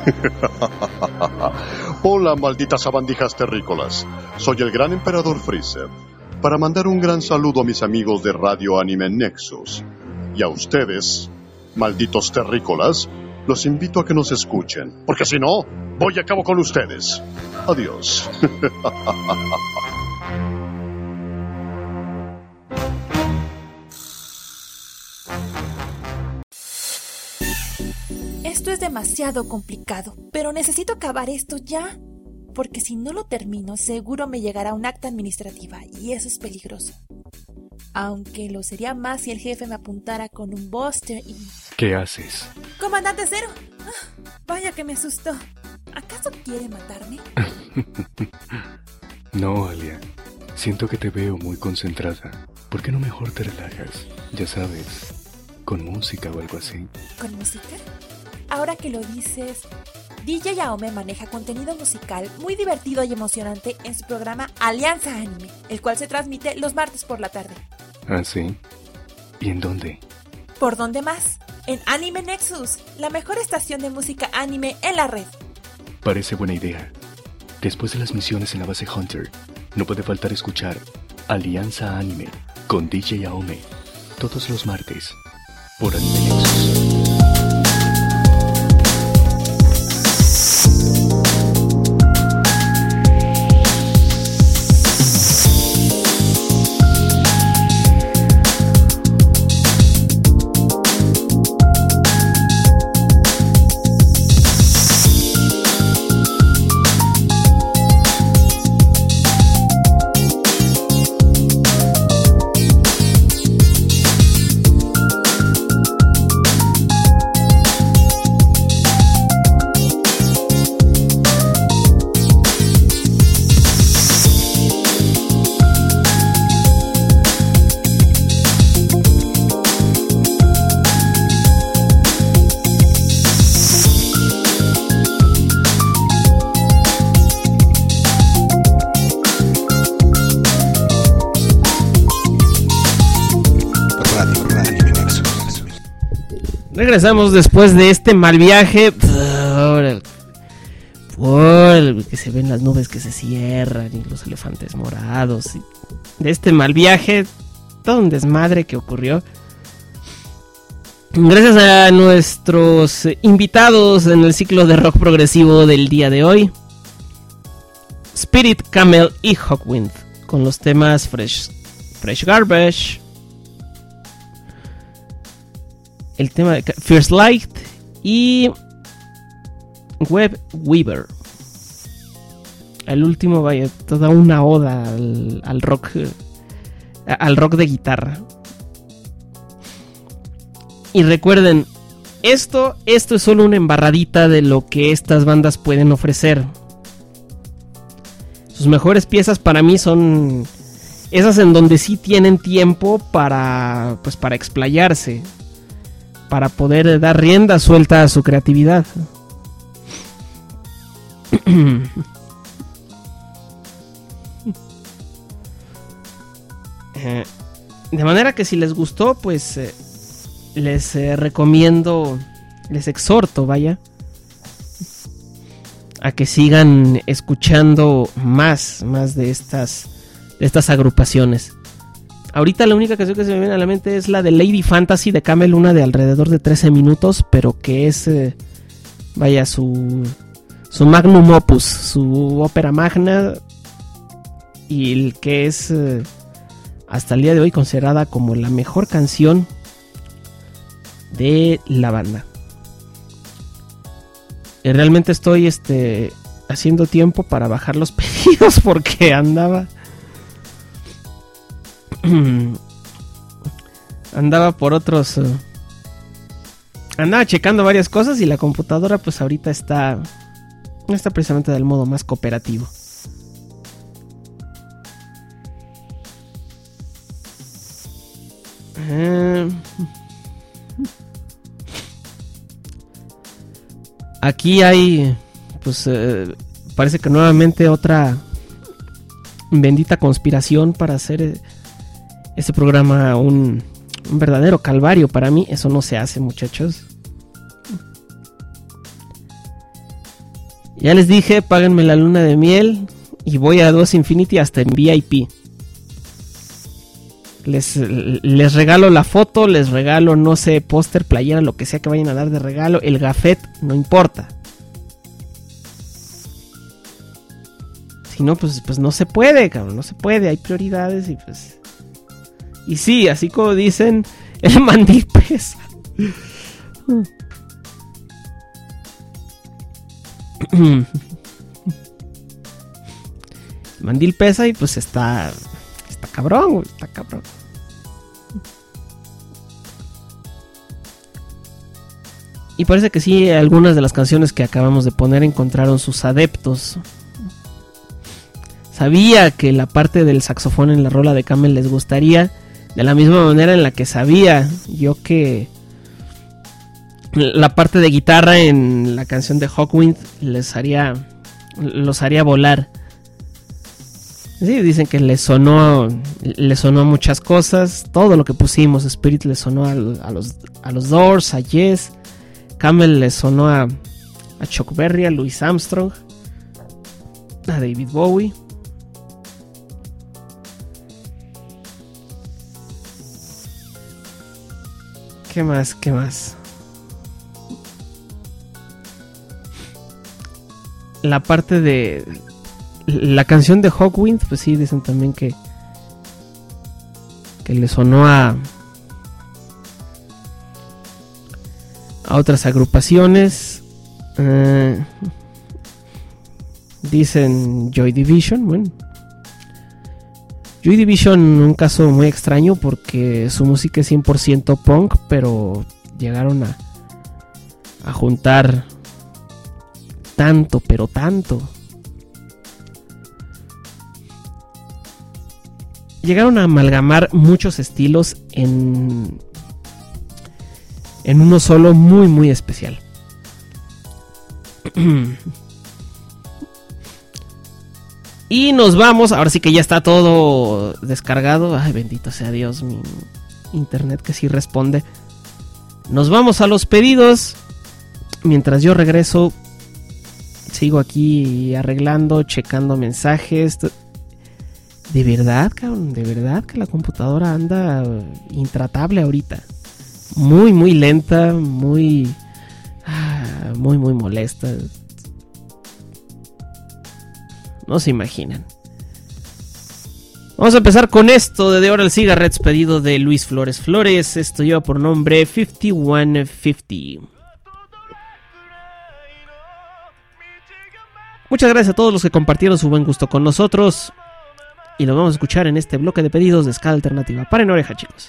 K: Hola, malditas sabandijas terrícolas. Soy el gran emperador Freezer, para mandar un gran saludo a mis amigos de Radio Anime Nexus. Y a ustedes, malditos terrícolas, los invito a que nos escuchen, porque si no, voy a cabo con ustedes. Adiós.
L: Esto es demasiado complicado, pero necesito acabar esto ya, porque si no lo termino, seguro me llegará un acta administrativa, y eso es peligroso. Aunque lo sería más si el jefe me apuntara con un Buster y...
M: ¿Qué haces?
L: ¡Comandante Zero! Vaya que me asustó. ¿Acaso quiere matarme?
M: No, Alia. Siento que te veo muy concentrada. ¿Por qué no mejor te relajas? Ya sabes, con música o algo así.
L: ¿Con música? Ahora que lo dices, DJ Aome maneja contenido musical muy divertido y emocionante en su programa Alianza Anime, el cual se transmite los martes por la tarde.
M: ¿Ah, sí? ¿Y en dónde?
L: ¿Por dónde más? En Anime Nexus, la mejor estación de música anime en la red.
M: Parece buena idea. Después de las misiones en la base Hunter, no puede faltar escuchar Alianza Anime con DJ Aome todos los martes por Anime Nexus.
D: Regresamos después de este mal viaje. Que se ven las nubes que se cierran y los elefantes morados. Y de este mal viaje, todo un desmadre que ocurrió. Gracias a nuestros invitados en el ciclo de rock progresivo del día de hoy, Spirit, Camel y Hawkwind, con los temas Fresh Garbage, el tema de First Light y Web Weaver. El último, vaya, toda una oda al rock de guitarra. Y recuerden, esto es solo una embarradita de lo que estas bandas pueden ofrecer. Sus mejores piezas para mí son esas en donde sí tienen tiempo para explayarse, para poder dar rienda suelta a su creatividad. De manera que si les gustó, pues les recomiendo, les exhorto, vaya, a que sigan escuchando más de estas agrupaciones. Ahorita la única canción que se me viene a la mente es la de Lady Fantasy de Camel, una de alrededor de 13 minutos, pero que es, vaya, su magnum opus, su ópera magna, y el que es hasta el día de hoy considerada como la mejor canción de la banda. Y realmente estoy haciendo tiempo para bajar los pedidos porque andaba por otros, andaba checando varias cosas y la computadora pues ahorita no está precisamente del modo más cooperativo. Aquí hay, pues, parece que nuevamente otra bendita conspiración para hacer este programa un verdadero calvario para mí. Eso no se hace, muchachos. Ya les dije, páguenme la luna de miel y voy a 2 Infinity hasta en VIP. Les regalo la foto, les regalo, no sé, póster, playera, lo que sea que vayan a dar de regalo. El gafet, no importa. Si no, pues no se puede, cabrón, no se puede. Hay prioridades y pues... Y sí, así como dicen, el mandil pesa. El mandil pesa y pues está cabrón, güey, está cabrón. Y parece que sí, algunas de las canciones que acabamos de poner encontraron sus adeptos. Sabía que la parte del saxofón en la rola de Camel les gustaría, de la misma manera en la que sabía yo que la parte de guitarra en la canción de Hawkwind los haría volar. Sí, dicen que le sonó a muchas cosas. Todo lo que pusimos, Spirit le sonó a los Doors, a Yes. Camel le sonó a Chuck Berry, a Louis Armstrong, a David Bowie. ¿Qué más? La parte de la canción de Hawkwind, pues sí, dicen también que le sonó a otras agrupaciones. Dicen Joy Division. Bueno, Joy Division, un caso muy extraño porque su música es 100% punk, pero llegaron a juntar tanto, pero tanto. Llegaron a amalgamar muchos estilos en uno solo muy, muy especial. Y nos vamos, ahora sí que ya está todo descargado. Ay, bendito sea Dios, mi internet que sí responde. Nos vamos a los pedidos. Mientras yo regreso, sigo aquí arreglando, checando mensajes. De verdad, cabrón, de verdad que la computadora anda intratable ahorita. Muy, muy lenta, muy molesta. No se imaginan. Vamos a empezar con esto de The Oral Cigarettes, pedido de Luis Flores Flores. Esto lleva por nombre 5150. Muchas gracias a todos los que compartieron su buen gusto con nosotros. Y lo vamos a escuchar en este bloque de pedidos de Ska Alternativa. Paren oreja, chicos.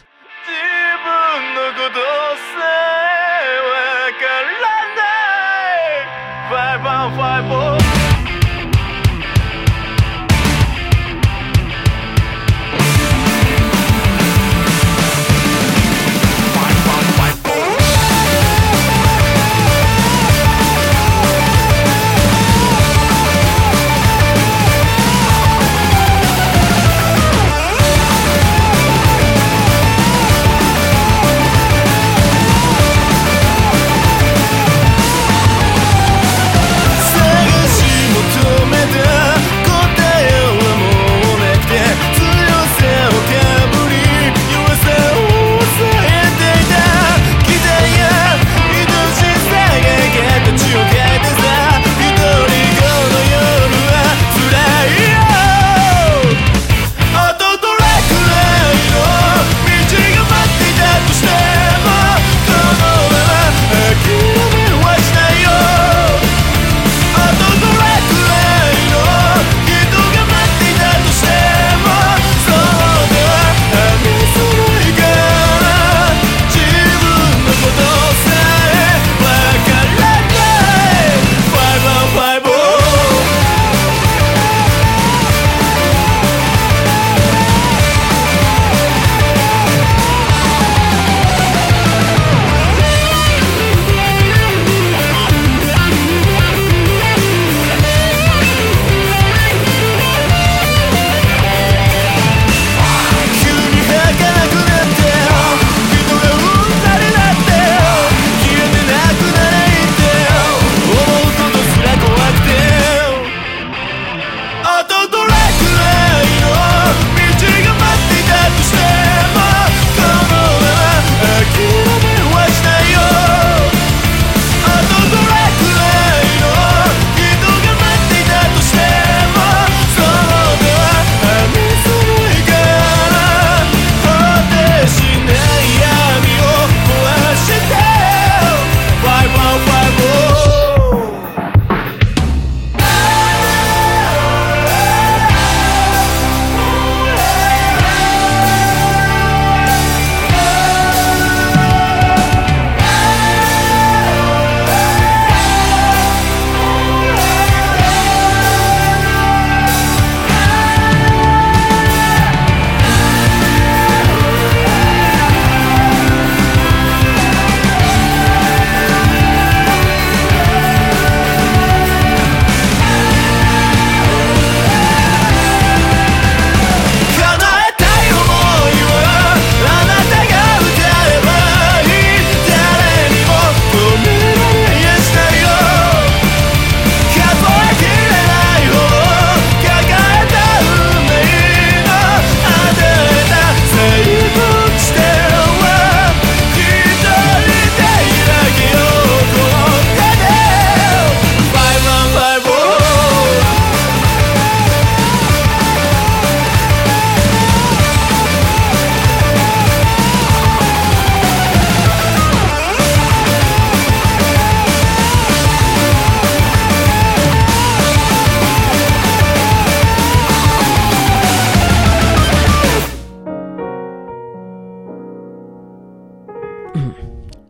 E: Sagashite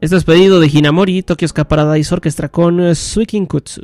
D: Esto es pedido de Hinamori, Tokyo Ska Paradise Orchestra con Suikinkutsu.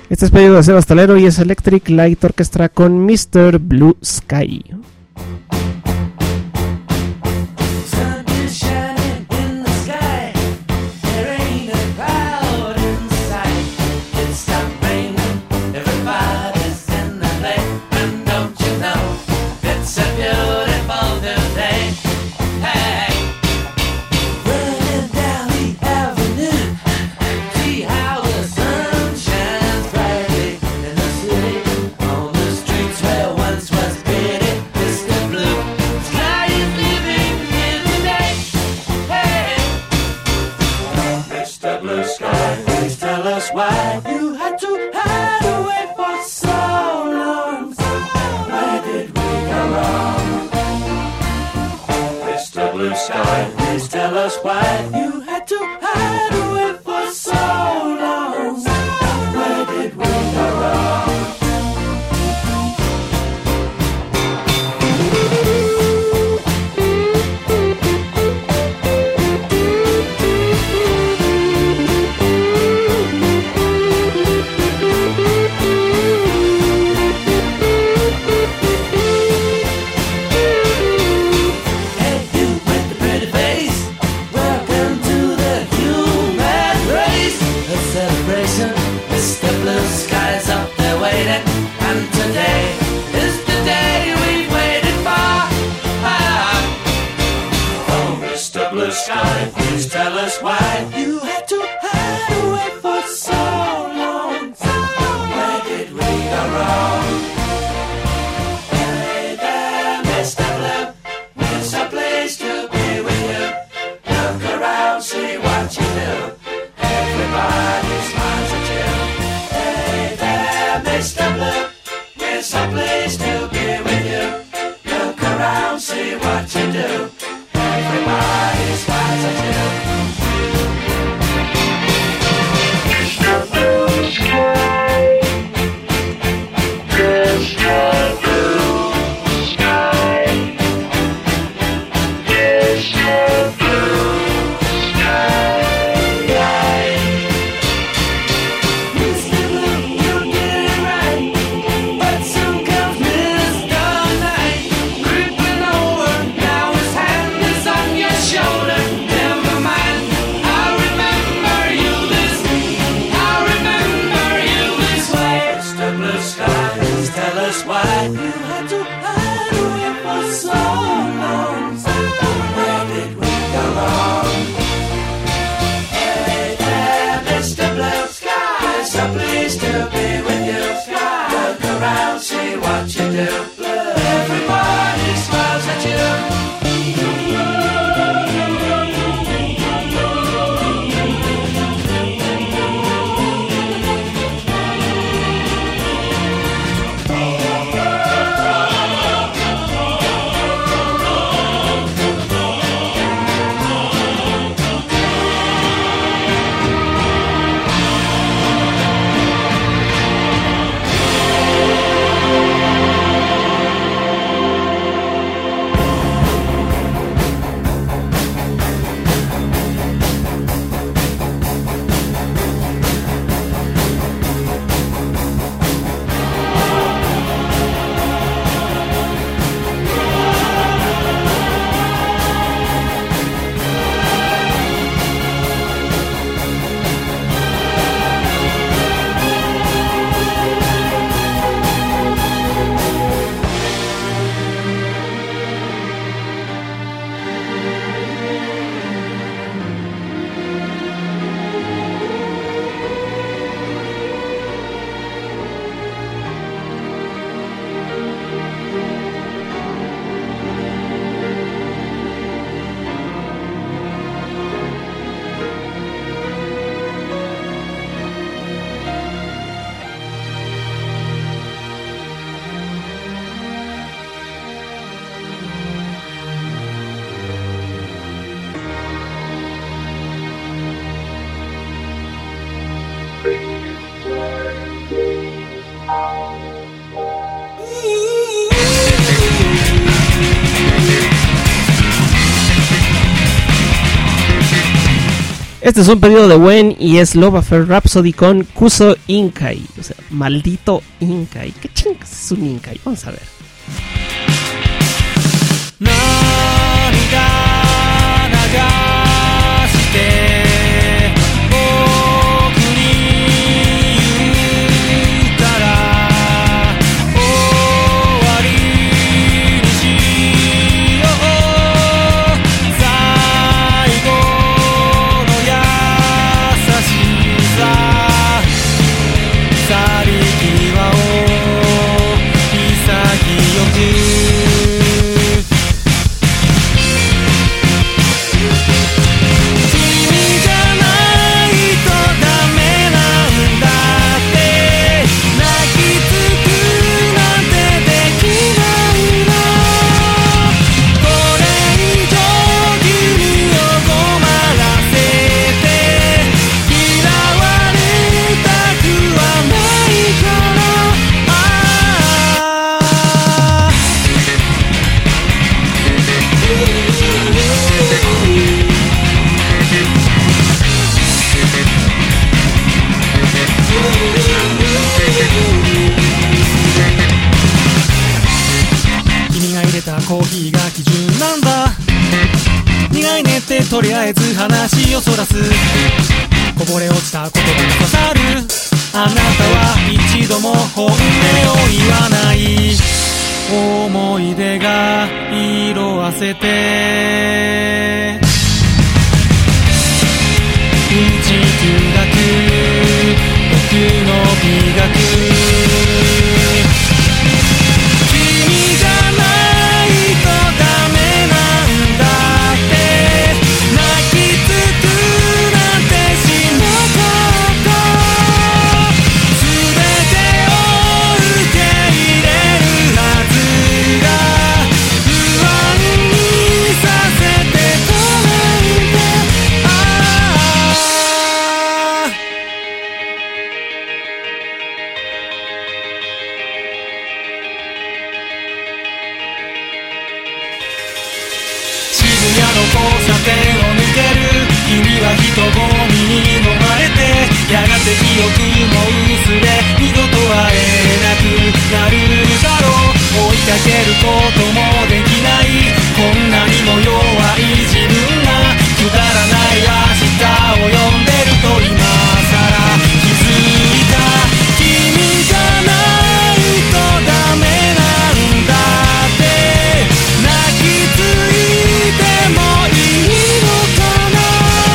D: Este es pedido de Sebas Talero y es Electric Light Orchestra con Mr. Blue Sky.
E: Why you had to hide away for so long? Where did we go wrong? Mr. Blue Sky, please tell us why you had to hide away for so long. Where did we go wrong? Sky, please tell us why you had to hide away for so long. Where did we go wrong? Hey there, Mr. Blue, it's a place to be with you. Look around, see what you do. Everybody smiles at you. Hey there, Mr. Blue, it's a place to be with you. Look around, see what you do. Everybody smiles at you. Mr. Blue Sky, Mr. Blue Sky, Mr. Blue Sky. Mr. Blue, you did it right, but soon comes Mr. Night, creeping over. Now his hand is on your shoulder. Never mind, I remember you this way. Mr. Blue Sky, please tell us why you had to hide away for so long. Where did we go wrong? Hey there, Mr. Blue Sky, so pleased to be with you. Look around, see what you do. Everybody smiles at you.
D: Este es un pedido de Gwen y es Love Affair Rhapsody con Kuso Inkai. O sea, maldito Inkai. ¿Qué chingas es un Inkai? Vamos a ver.
N: コーヒーが基準なんだ。苦いねってとりあえず話をそらす。こぼれ落ちた言葉が刺さる。あなたは一度も本音を言わない。思い出が色あせて地球学僕の美学人混みに飲まれてやがて記憶も薄れ二度と会えなくなるだろう追いかけることもできないこんなにも弱い自分がくだらない明日を呼んでると今さら気づいた君じゃないとダメなんだって泣きついてもいいのかな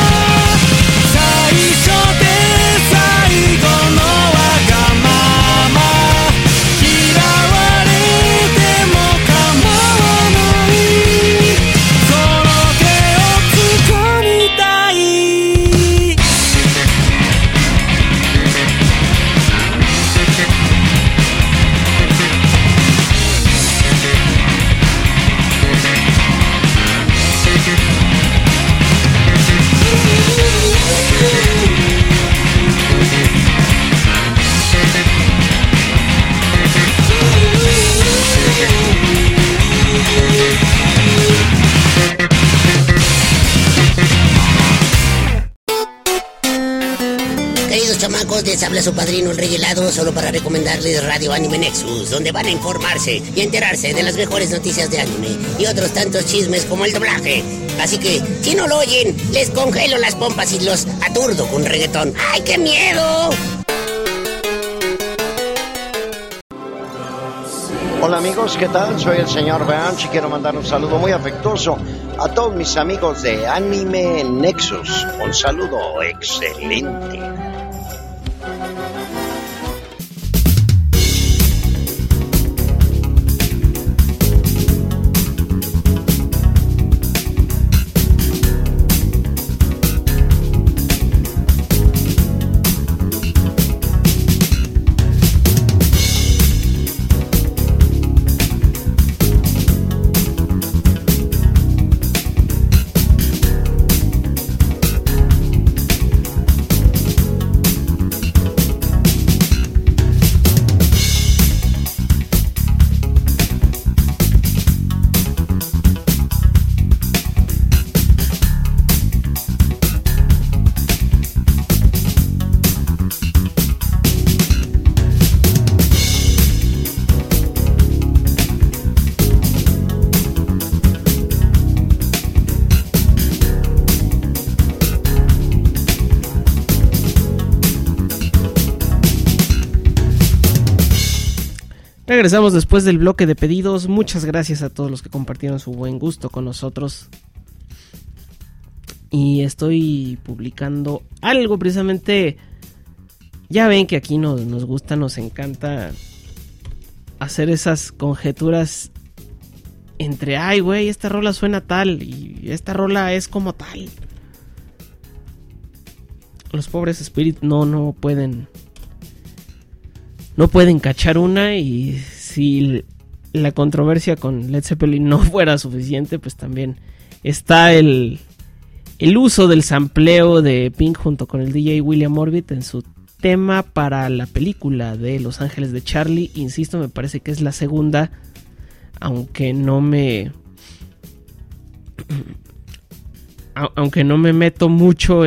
O: Les habla su padrino el Rey Helado solo para recomendarles Radio Anime Nexus, donde van a informarse y enterarse de las mejores noticias de anime y otros tantos chismes como el doblaje. Así que, si no lo oyen, les congelo las pompas y los aturdo con reggaetón. ¡Ay, qué miedo!
P: Hola amigos, ¿qué tal? Soy el señor Beanch y quiero mandar un saludo muy afectuoso a todos mis amigos de Anime Nexus. Un saludo excelente.
D: regresamos después del bloque de pedidos. Muchas gracias a todos los que compartieron su buen gusto con nosotros. Y estoy publicando algo precisamente. Ya ven que aquí nos gusta, nos encanta hacer esas conjeturas entre, ay güey, esta rola suena tal y esta rola es como tal. Los pobres Spirit no pueden cachar una, y si la controversia con Led Zeppelin no fuera suficiente, pues también está el uso del sampleo de Pink junto con el DJ William Orbit en su tema para la película de Los Ángeles de Charlie. Insisto, me parece que es la segunda, aunque no me meto mucho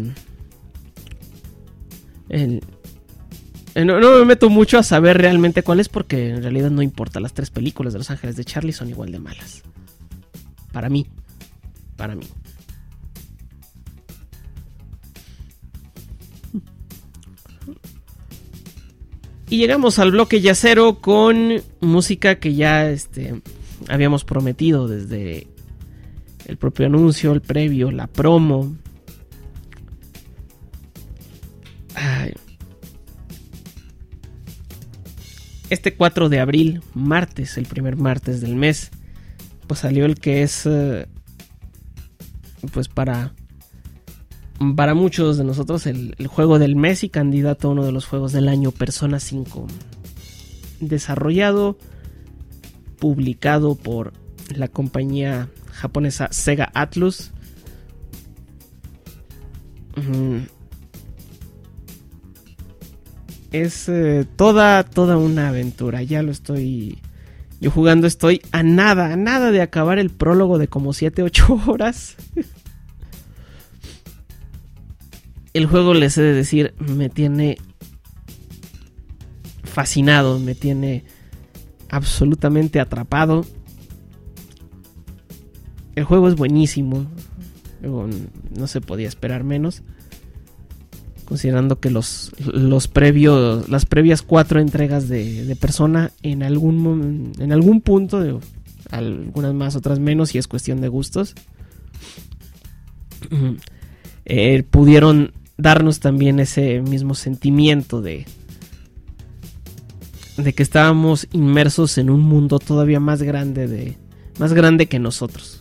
D: no me meto mucho a saber realmente cuál es, porque en realidad no importa. Las 3 películas de Los Ángeles de Charlie son igual de malas. Para mí. Y llegamos al bloque yacero con música que ya habíamos prometido desde el propio anuncio, el previo, la promo. Este 4 de abril, martes, el primer martes del mes, pues salió el que es, pues para muchos de nosotros el juego del mes y candidato a uno de los juegos del año, Persona 5. Desarrollado, publicado por la compañía japonesa Sega Atlus. Es toda una aventura. Ya lo estoy yo jugando. Estoy a nada de acabar el prólogo de como 7-8 horas. El juego, les he de decir, me tiene fascinado, me tiene absolutamente atrapado. El juego es buenísimo. No se podía esperar menos, considerando que las previas 4 entregas de Persona en algún punto, algunas más, otras menos, y es cuestión de gustos, pudieron darnos también ese mismo sentimiento de que estábamos inmersos en un mundo todavía más grande que nosotros.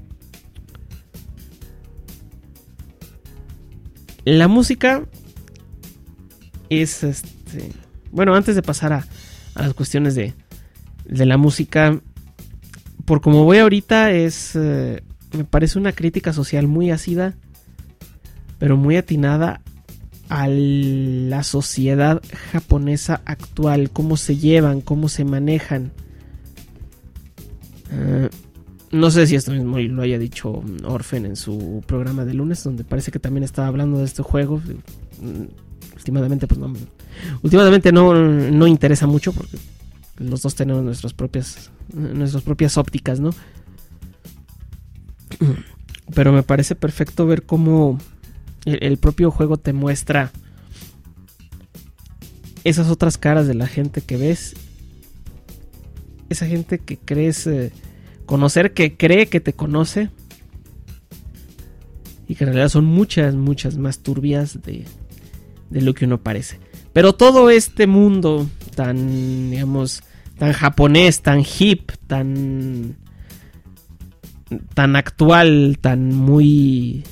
D: La música es bueno, antes de pasar a las cuestiones de la música, por como voy ahorita, me parece una crítica social muy ácida, pero muy atinada a la sociedad japonesa actual, cómo se llevan, cómo se manejan. No sé si esto mismo lo haya dicho Orfen en su programa de lunes, donde parece que también estaba hablando de este juego. Últimamente, pues no interesa mucho, porque los dos tenemos nuestras propias ópticas, ¿no? Pero me parece perfecto ver cómo el propio juego te muestra esas otras caras de la gente que ves, esa gente que crees conocer, que cree que te conoce, y que en realidad son muchas más turbias de lo que uno parece. Pero todo este mundo tan, digamos, tan japonés, tan hip, tan actual, tan muy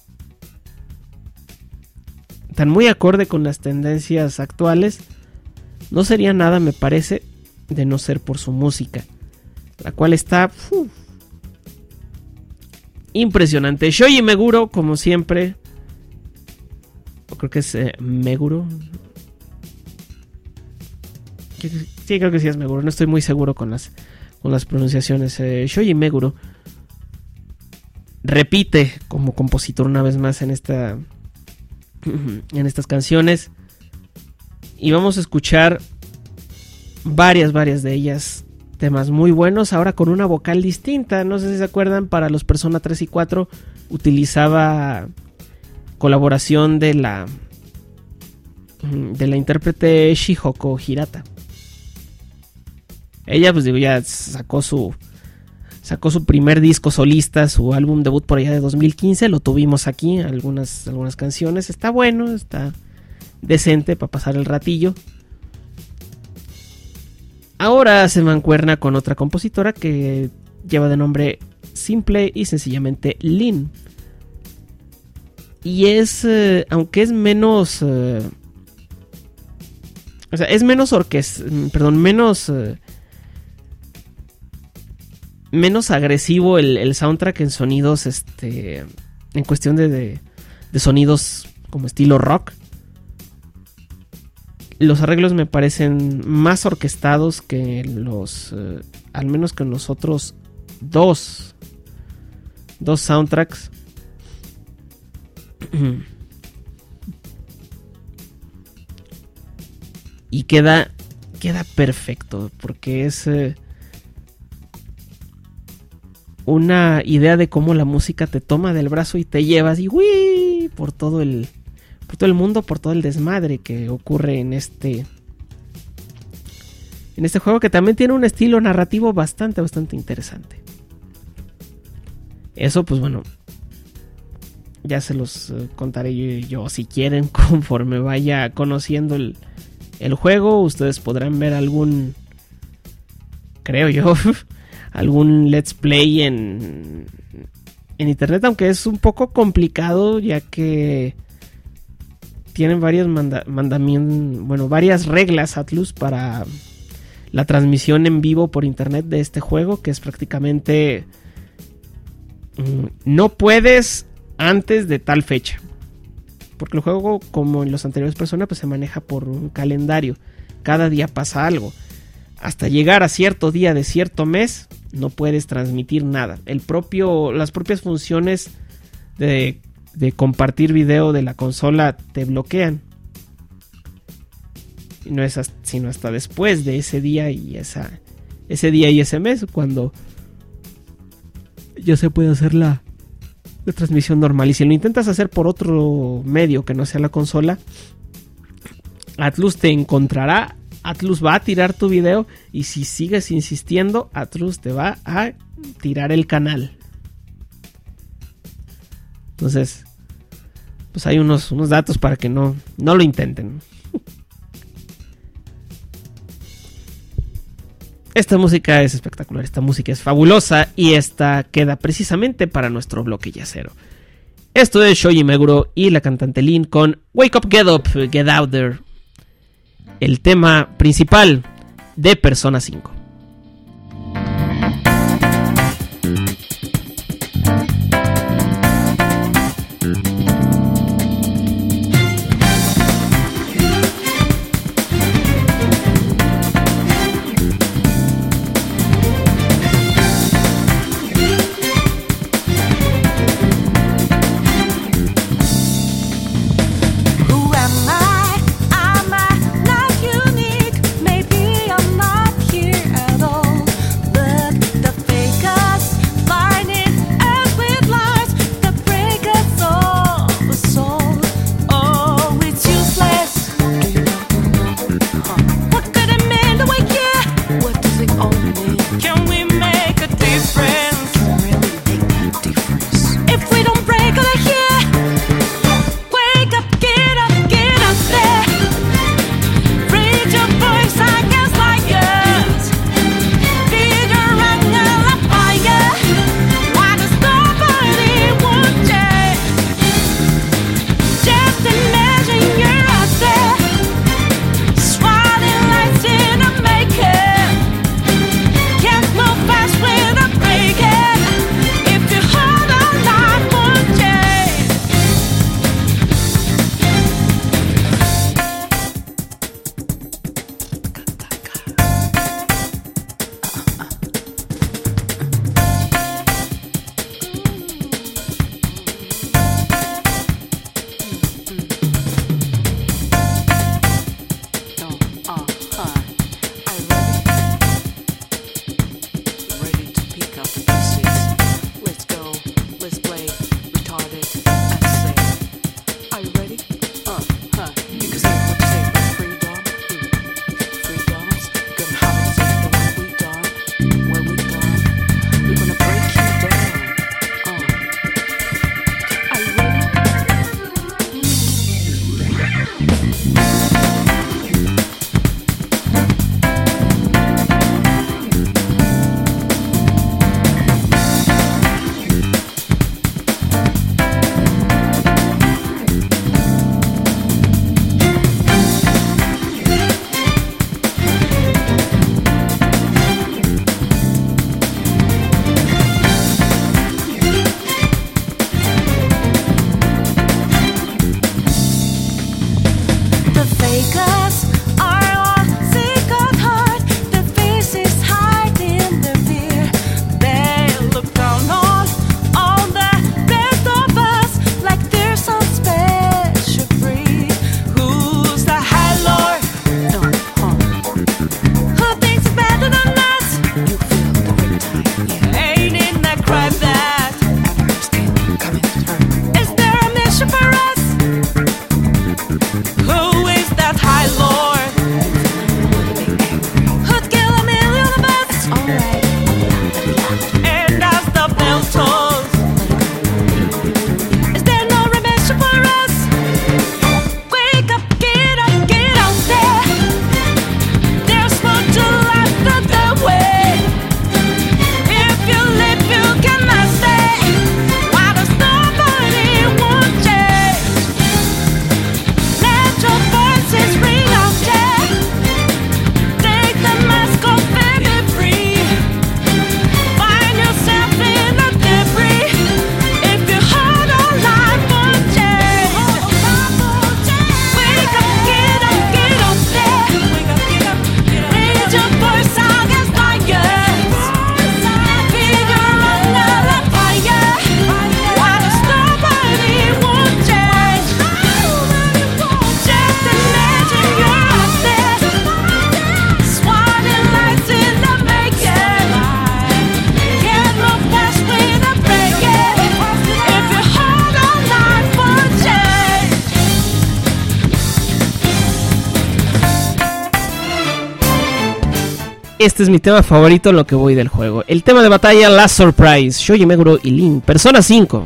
D: acorde con las tendencias actuales, no sería nada, me parece, de no ser por su música, la cual está impresionante. Shoji Meguro, como siempre, creo que es Meguro. Sí, creo que sí es Meguro, no estoy muy seguro con las pronunciaciones. Shoji Meguro repite como compositor una vez más en estas canciones, y vamos a escuchar varias de ellas, temas muy buenos, ahora con una vocal distinta. No sé si se acuerdan, para los Persona 3 y 4 utilizaba colaboración de la intérprete Shihoko Hirata. Ella, pues digo, ya sacó su primer disco solista, su álbum debut por allá de 2015. Lo tuvimos aquí, algunas canciones. Está bueno, está decente para pasar el ratillo. Ahora se mancuerna con otra compositora que lleva de nombre simple y sencillamente Lynn. Y es, aunque es menos... o sea, es menos menos agresivo el soundtrack en sonidos, en cuestión de sonidos como estilo rock. Los arreglos me parecen más orquestados que al menos que en los otros dos soundtracks. Y queda perfecto, porque es una idea de cómo la música te toma del brazo y te lleva así, ¡uy!, por todo el mundo, por todo el desmadre que ocurre en este juego, que también tiene un estilo narrativo bastante interesante. Eso, pues bueno, ya se los contaré yo si quieren, conforme vaya conociendo el juego. Ustedes podrán ver algún let's play en internet, aunque es un poco complicado, ya que tienen varios varias reglas Atlus para la transmisión en vivo por internet de este juego, que es prácticamente no puedes antes de tal fecha, porque el juego, como en los anteriores Persona, pues se maneja por un calendario. Cada día pasa algo. Hasta llegar a cierto día de cierto mes no puedes transmitir nada. Las propias funciones de compartir video de la consola te bloquean. Y no es sino hasta después de ese día y ese mes, cuando ya se puede hacer la transmisión normal. Y si lo intentas hacer por otro medio que no sea la consola, Atlus te encontrará, Atlus va a tirar tu video, y si sigues insistiendo, Atlus te va a tirar el canal. Entonces, pues hay unos datos para que no lo intenten. Esta música es espectacular, esta música es fabulosa, y esta queda precisamente para nuestro bloque yacero. Esto es Shoji Meguro y la cantante Lynn con Wake Up, Get Up, Get Out There, el tema principal de Persona 5.
E: Am I not unique? Maybe I'm not here And as the bell tolls, is there no redemption for us? Wake up, get out there. There's more to life than the way. If you live, you cannot stay. Why does nobody want change? Let your voices ring out, yeah. Take the mask off and be free. Find yourself in the debris. If your heart or life won't change. Wake up, get up there. Raise your voice out as lions. Feed your hunger and fire. Why does nobody want change? Just imagine you're out there, swatting lights in the making. Can't move fast without breaking. If your heart or life won't change.
D: Este es mi tema favorito en lo que voy del juego. El tema de batalla, Last Surprise, Shoji Meguro y Link, Persona 5.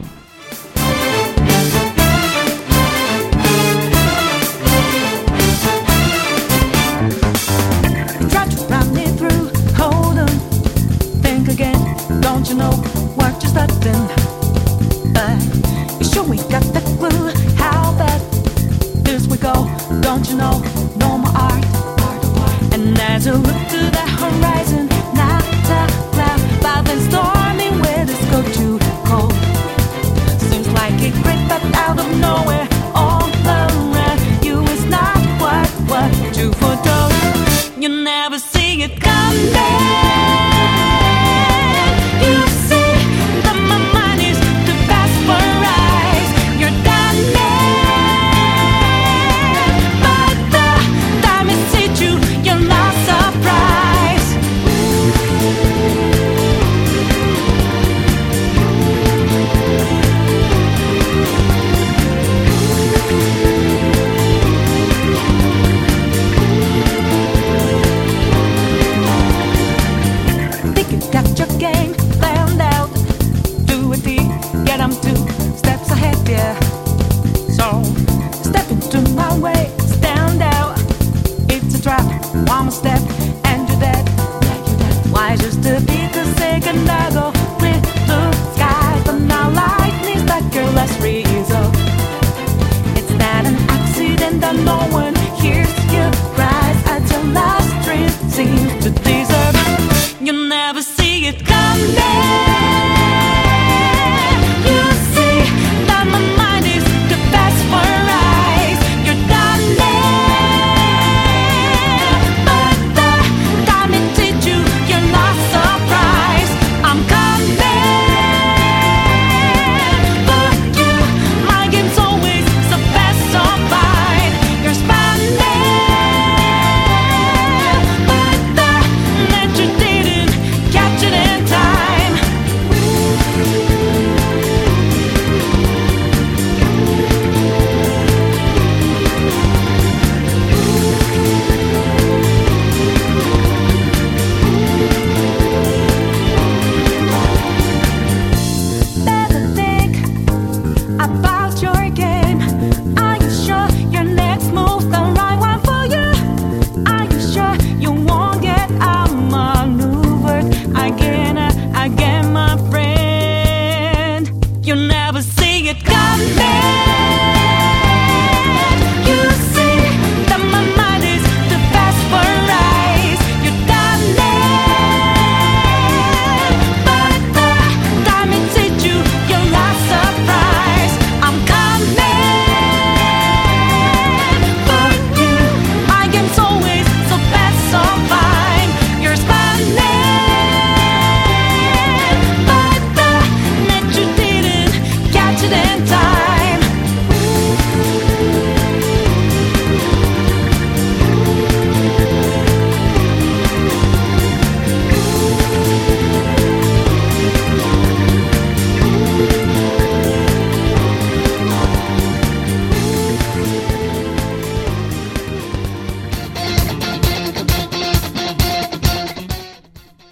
E: Try to run me through, hold on, think again. Don't you know what you're starting? You sure we got the clue? How bad this we go? Don't you know? No more art. And as you look to the horizon, not a cloud, but then stormy weather's go too cold. Seems like it crept up out of nowhere, all around you. It's not what you foretold. You never see it coming. You see that my mind is too fast for eyes. You're done, but the time it hit you, you're not surprised. Think you got your game planned out. Do it deep, get 'em 2 steps ahead, yeah. So step into my way, stand out. It's a trap, one more step and you're dead. Why just to be the second I go with blue skies, but now lightning like your last resort. It's not an accident that no one hears your cries as your last dream seems to deserve. You never see it coming. You see that my mind is the best for eyes. You're done, but the time it hit you, you're not surprised. I'm coming, but you, my game's always so fast, so fine. You're spanning, but the nature didn't catch it in time.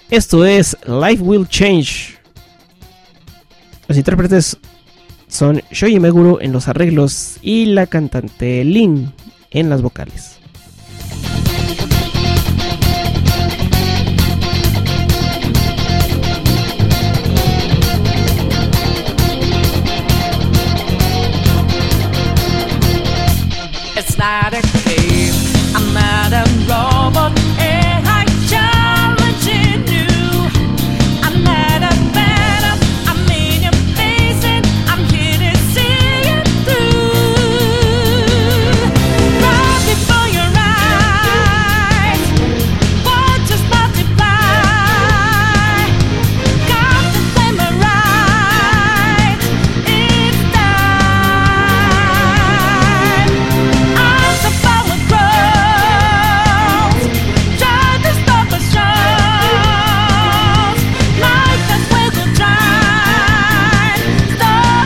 D: Esto es Life Will Change. Los intérpretes son Shoji Meguro en los arreglos y la cantante Lin en las vocales.
E: It's not a game, I'm not a robot, and I'm challenging you. I'm not a phantom, I'm in your face and I'm here to see it through. Right before your eyes, what just multiply? Got the flame right, it's time. As the power grows, try to stop us shows. Life as we go try, stop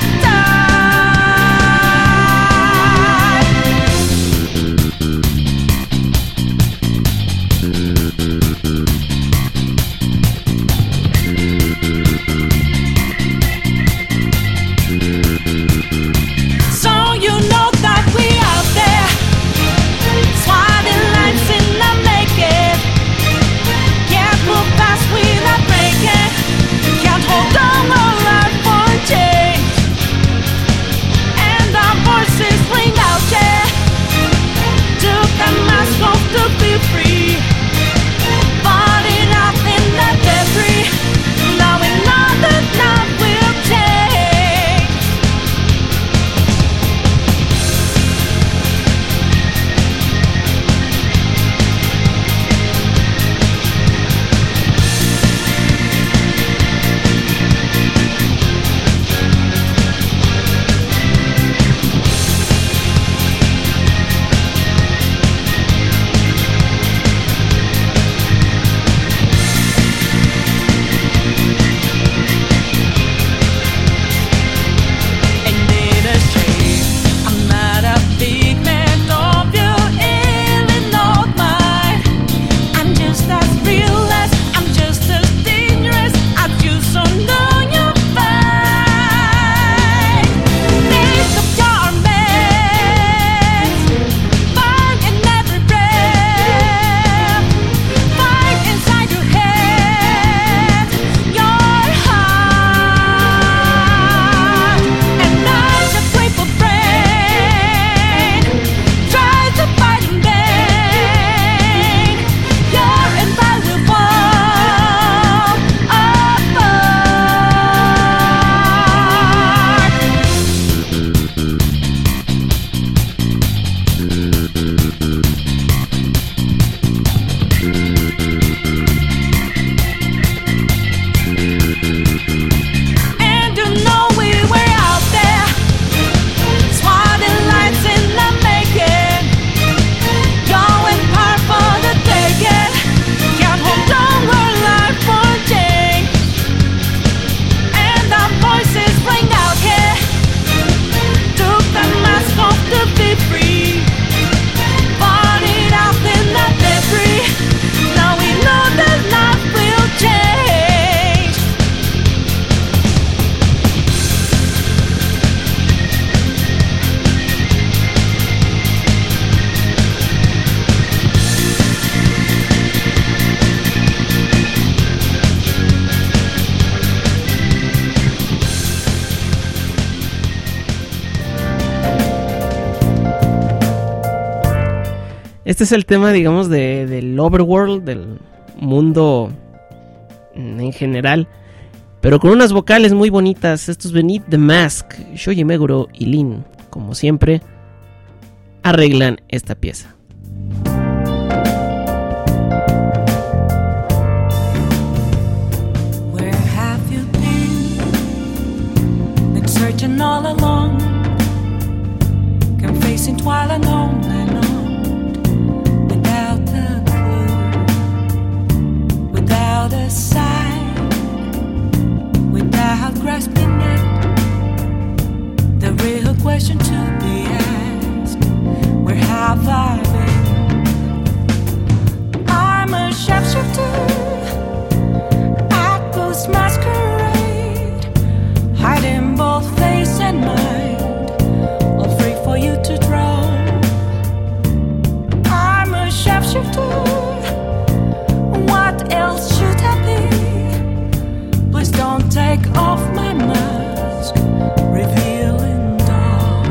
E: so you know that we out there, swatting lights in the making. Can't move fast without breaking. Can't hold on our life for change. And our voices ring out, yeah. Took the mask off to be free. Falling out in the debris. Now we know that love will change. And in a shame, I'm not a figment of your Illinois mind. I'm just as real as, I'm just as dangerous as you, so know you're fine. Make up your minds, find in every breath, fight inside your head, your heart. And as a grateful brain tries to fight in vain, your and I will fall apart. And you know we were out there, swatting lights in the making, going hard for the taking. Can't hold on our life for change. And our voices ring out, yeah. Took the mask off to be free. Falling out in the debris. Now we know that life will change.
D: Este es el tema, digamos, del overworld, del mundo en general, pero con unas vocales muy bonitas. Esto es Beneath the Mask. Shoji Meguro y Lin, como siempre, arreglan esta pieza.
E: Where have you been searching all along, confessing twilight on and on, without a clue, without a sign, without grasping it. The real question to be asked: where have I been? I'm a sharpshooter, don't take off my mask, revealing dark.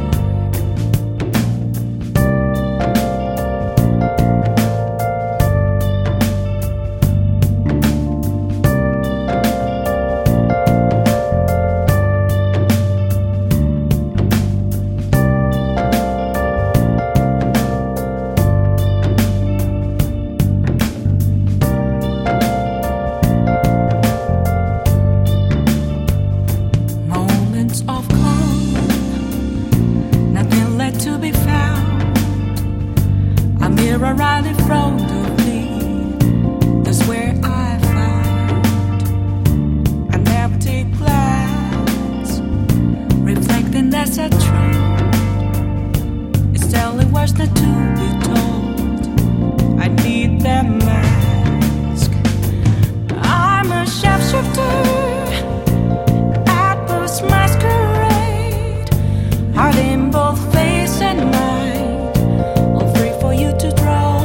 E: Moments of calm, nothing left to be found. A mirror right in front of me, that's where I found an empty glass, reflecting that's a truth. It's telling words not to be told. I need that mask. I'm a shapeshifter at this masquerade, heart in both face and mind, all free for you to draw.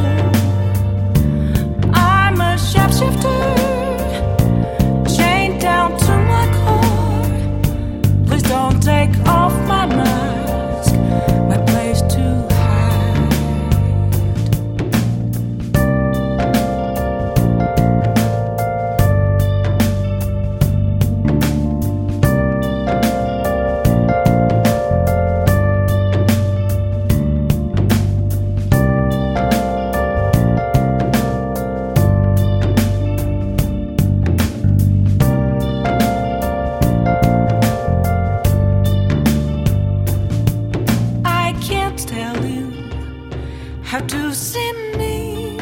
E: I'm a shapeshifter, chained down to my core. Please don't take off my mask, my place to hide. I can't tell you how to see me.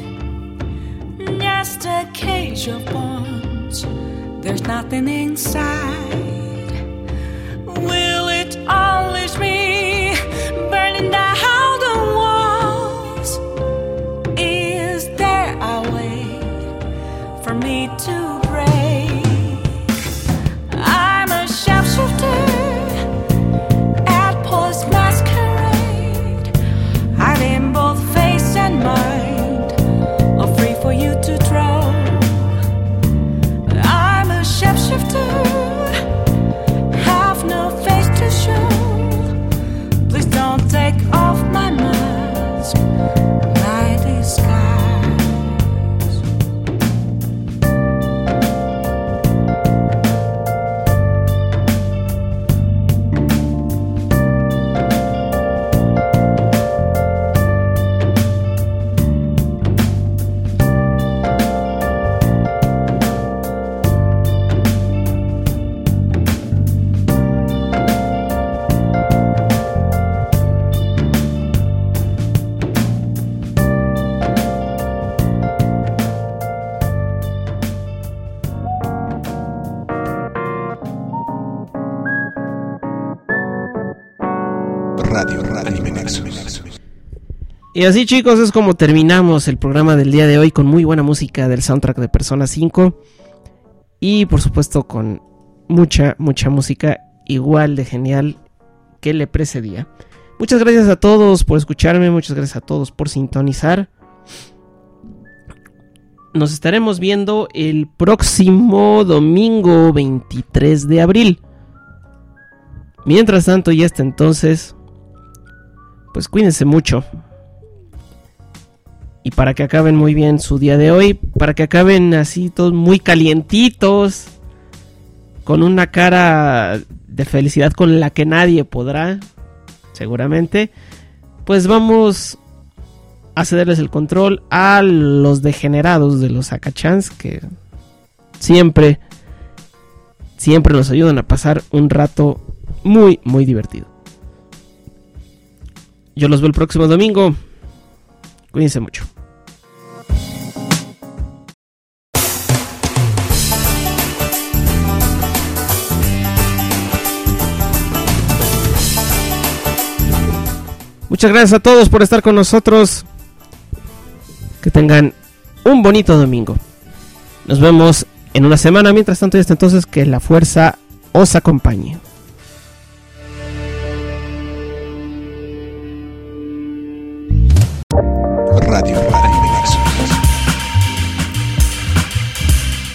E: Just a cage of bones, there's nothing inside. Will it unleash me, burning down the walls? Is there a way for me to break? I'm a shapeshifter at post masquerade, hide in both face and mind, all free for you to draw. I'm a shapeshifter, have no face to show. Please don't take off my mask, my disguise.
A: Radio Anime Nexus.
D: Y así, chicos, es como terminamos el programa del día de hoy, con muy buena música del soundtrack de Persona 5 y por supuesto con mucha música igual de genial que le precedía. Muchas gracias a todos por escucharme, muchas gracias a todos por sintonizar. Nos estaremos viendo el próximo domingo 23 de abril. Mientras tanto, y hasta entonces, pues cuídense mucho. Y para que acaben muy bien su día de hoy, para que acaben así todos muy calientitos, con una cara de felicidad con la que nadie podrá, seguramente, pues vamos a cederles el control a los degenerados de los Akachans, que siempre nos ayudan a pasar un rato muy divertido. Yo los veo el próximo domingo. Cuídense mucho. Muchas gracias a todos por estar con nosotros. Que tengan un bonito domingo. Nos vemos en una semana. Mientras tanto, y hasta entonces, que la fuerza os acompañe.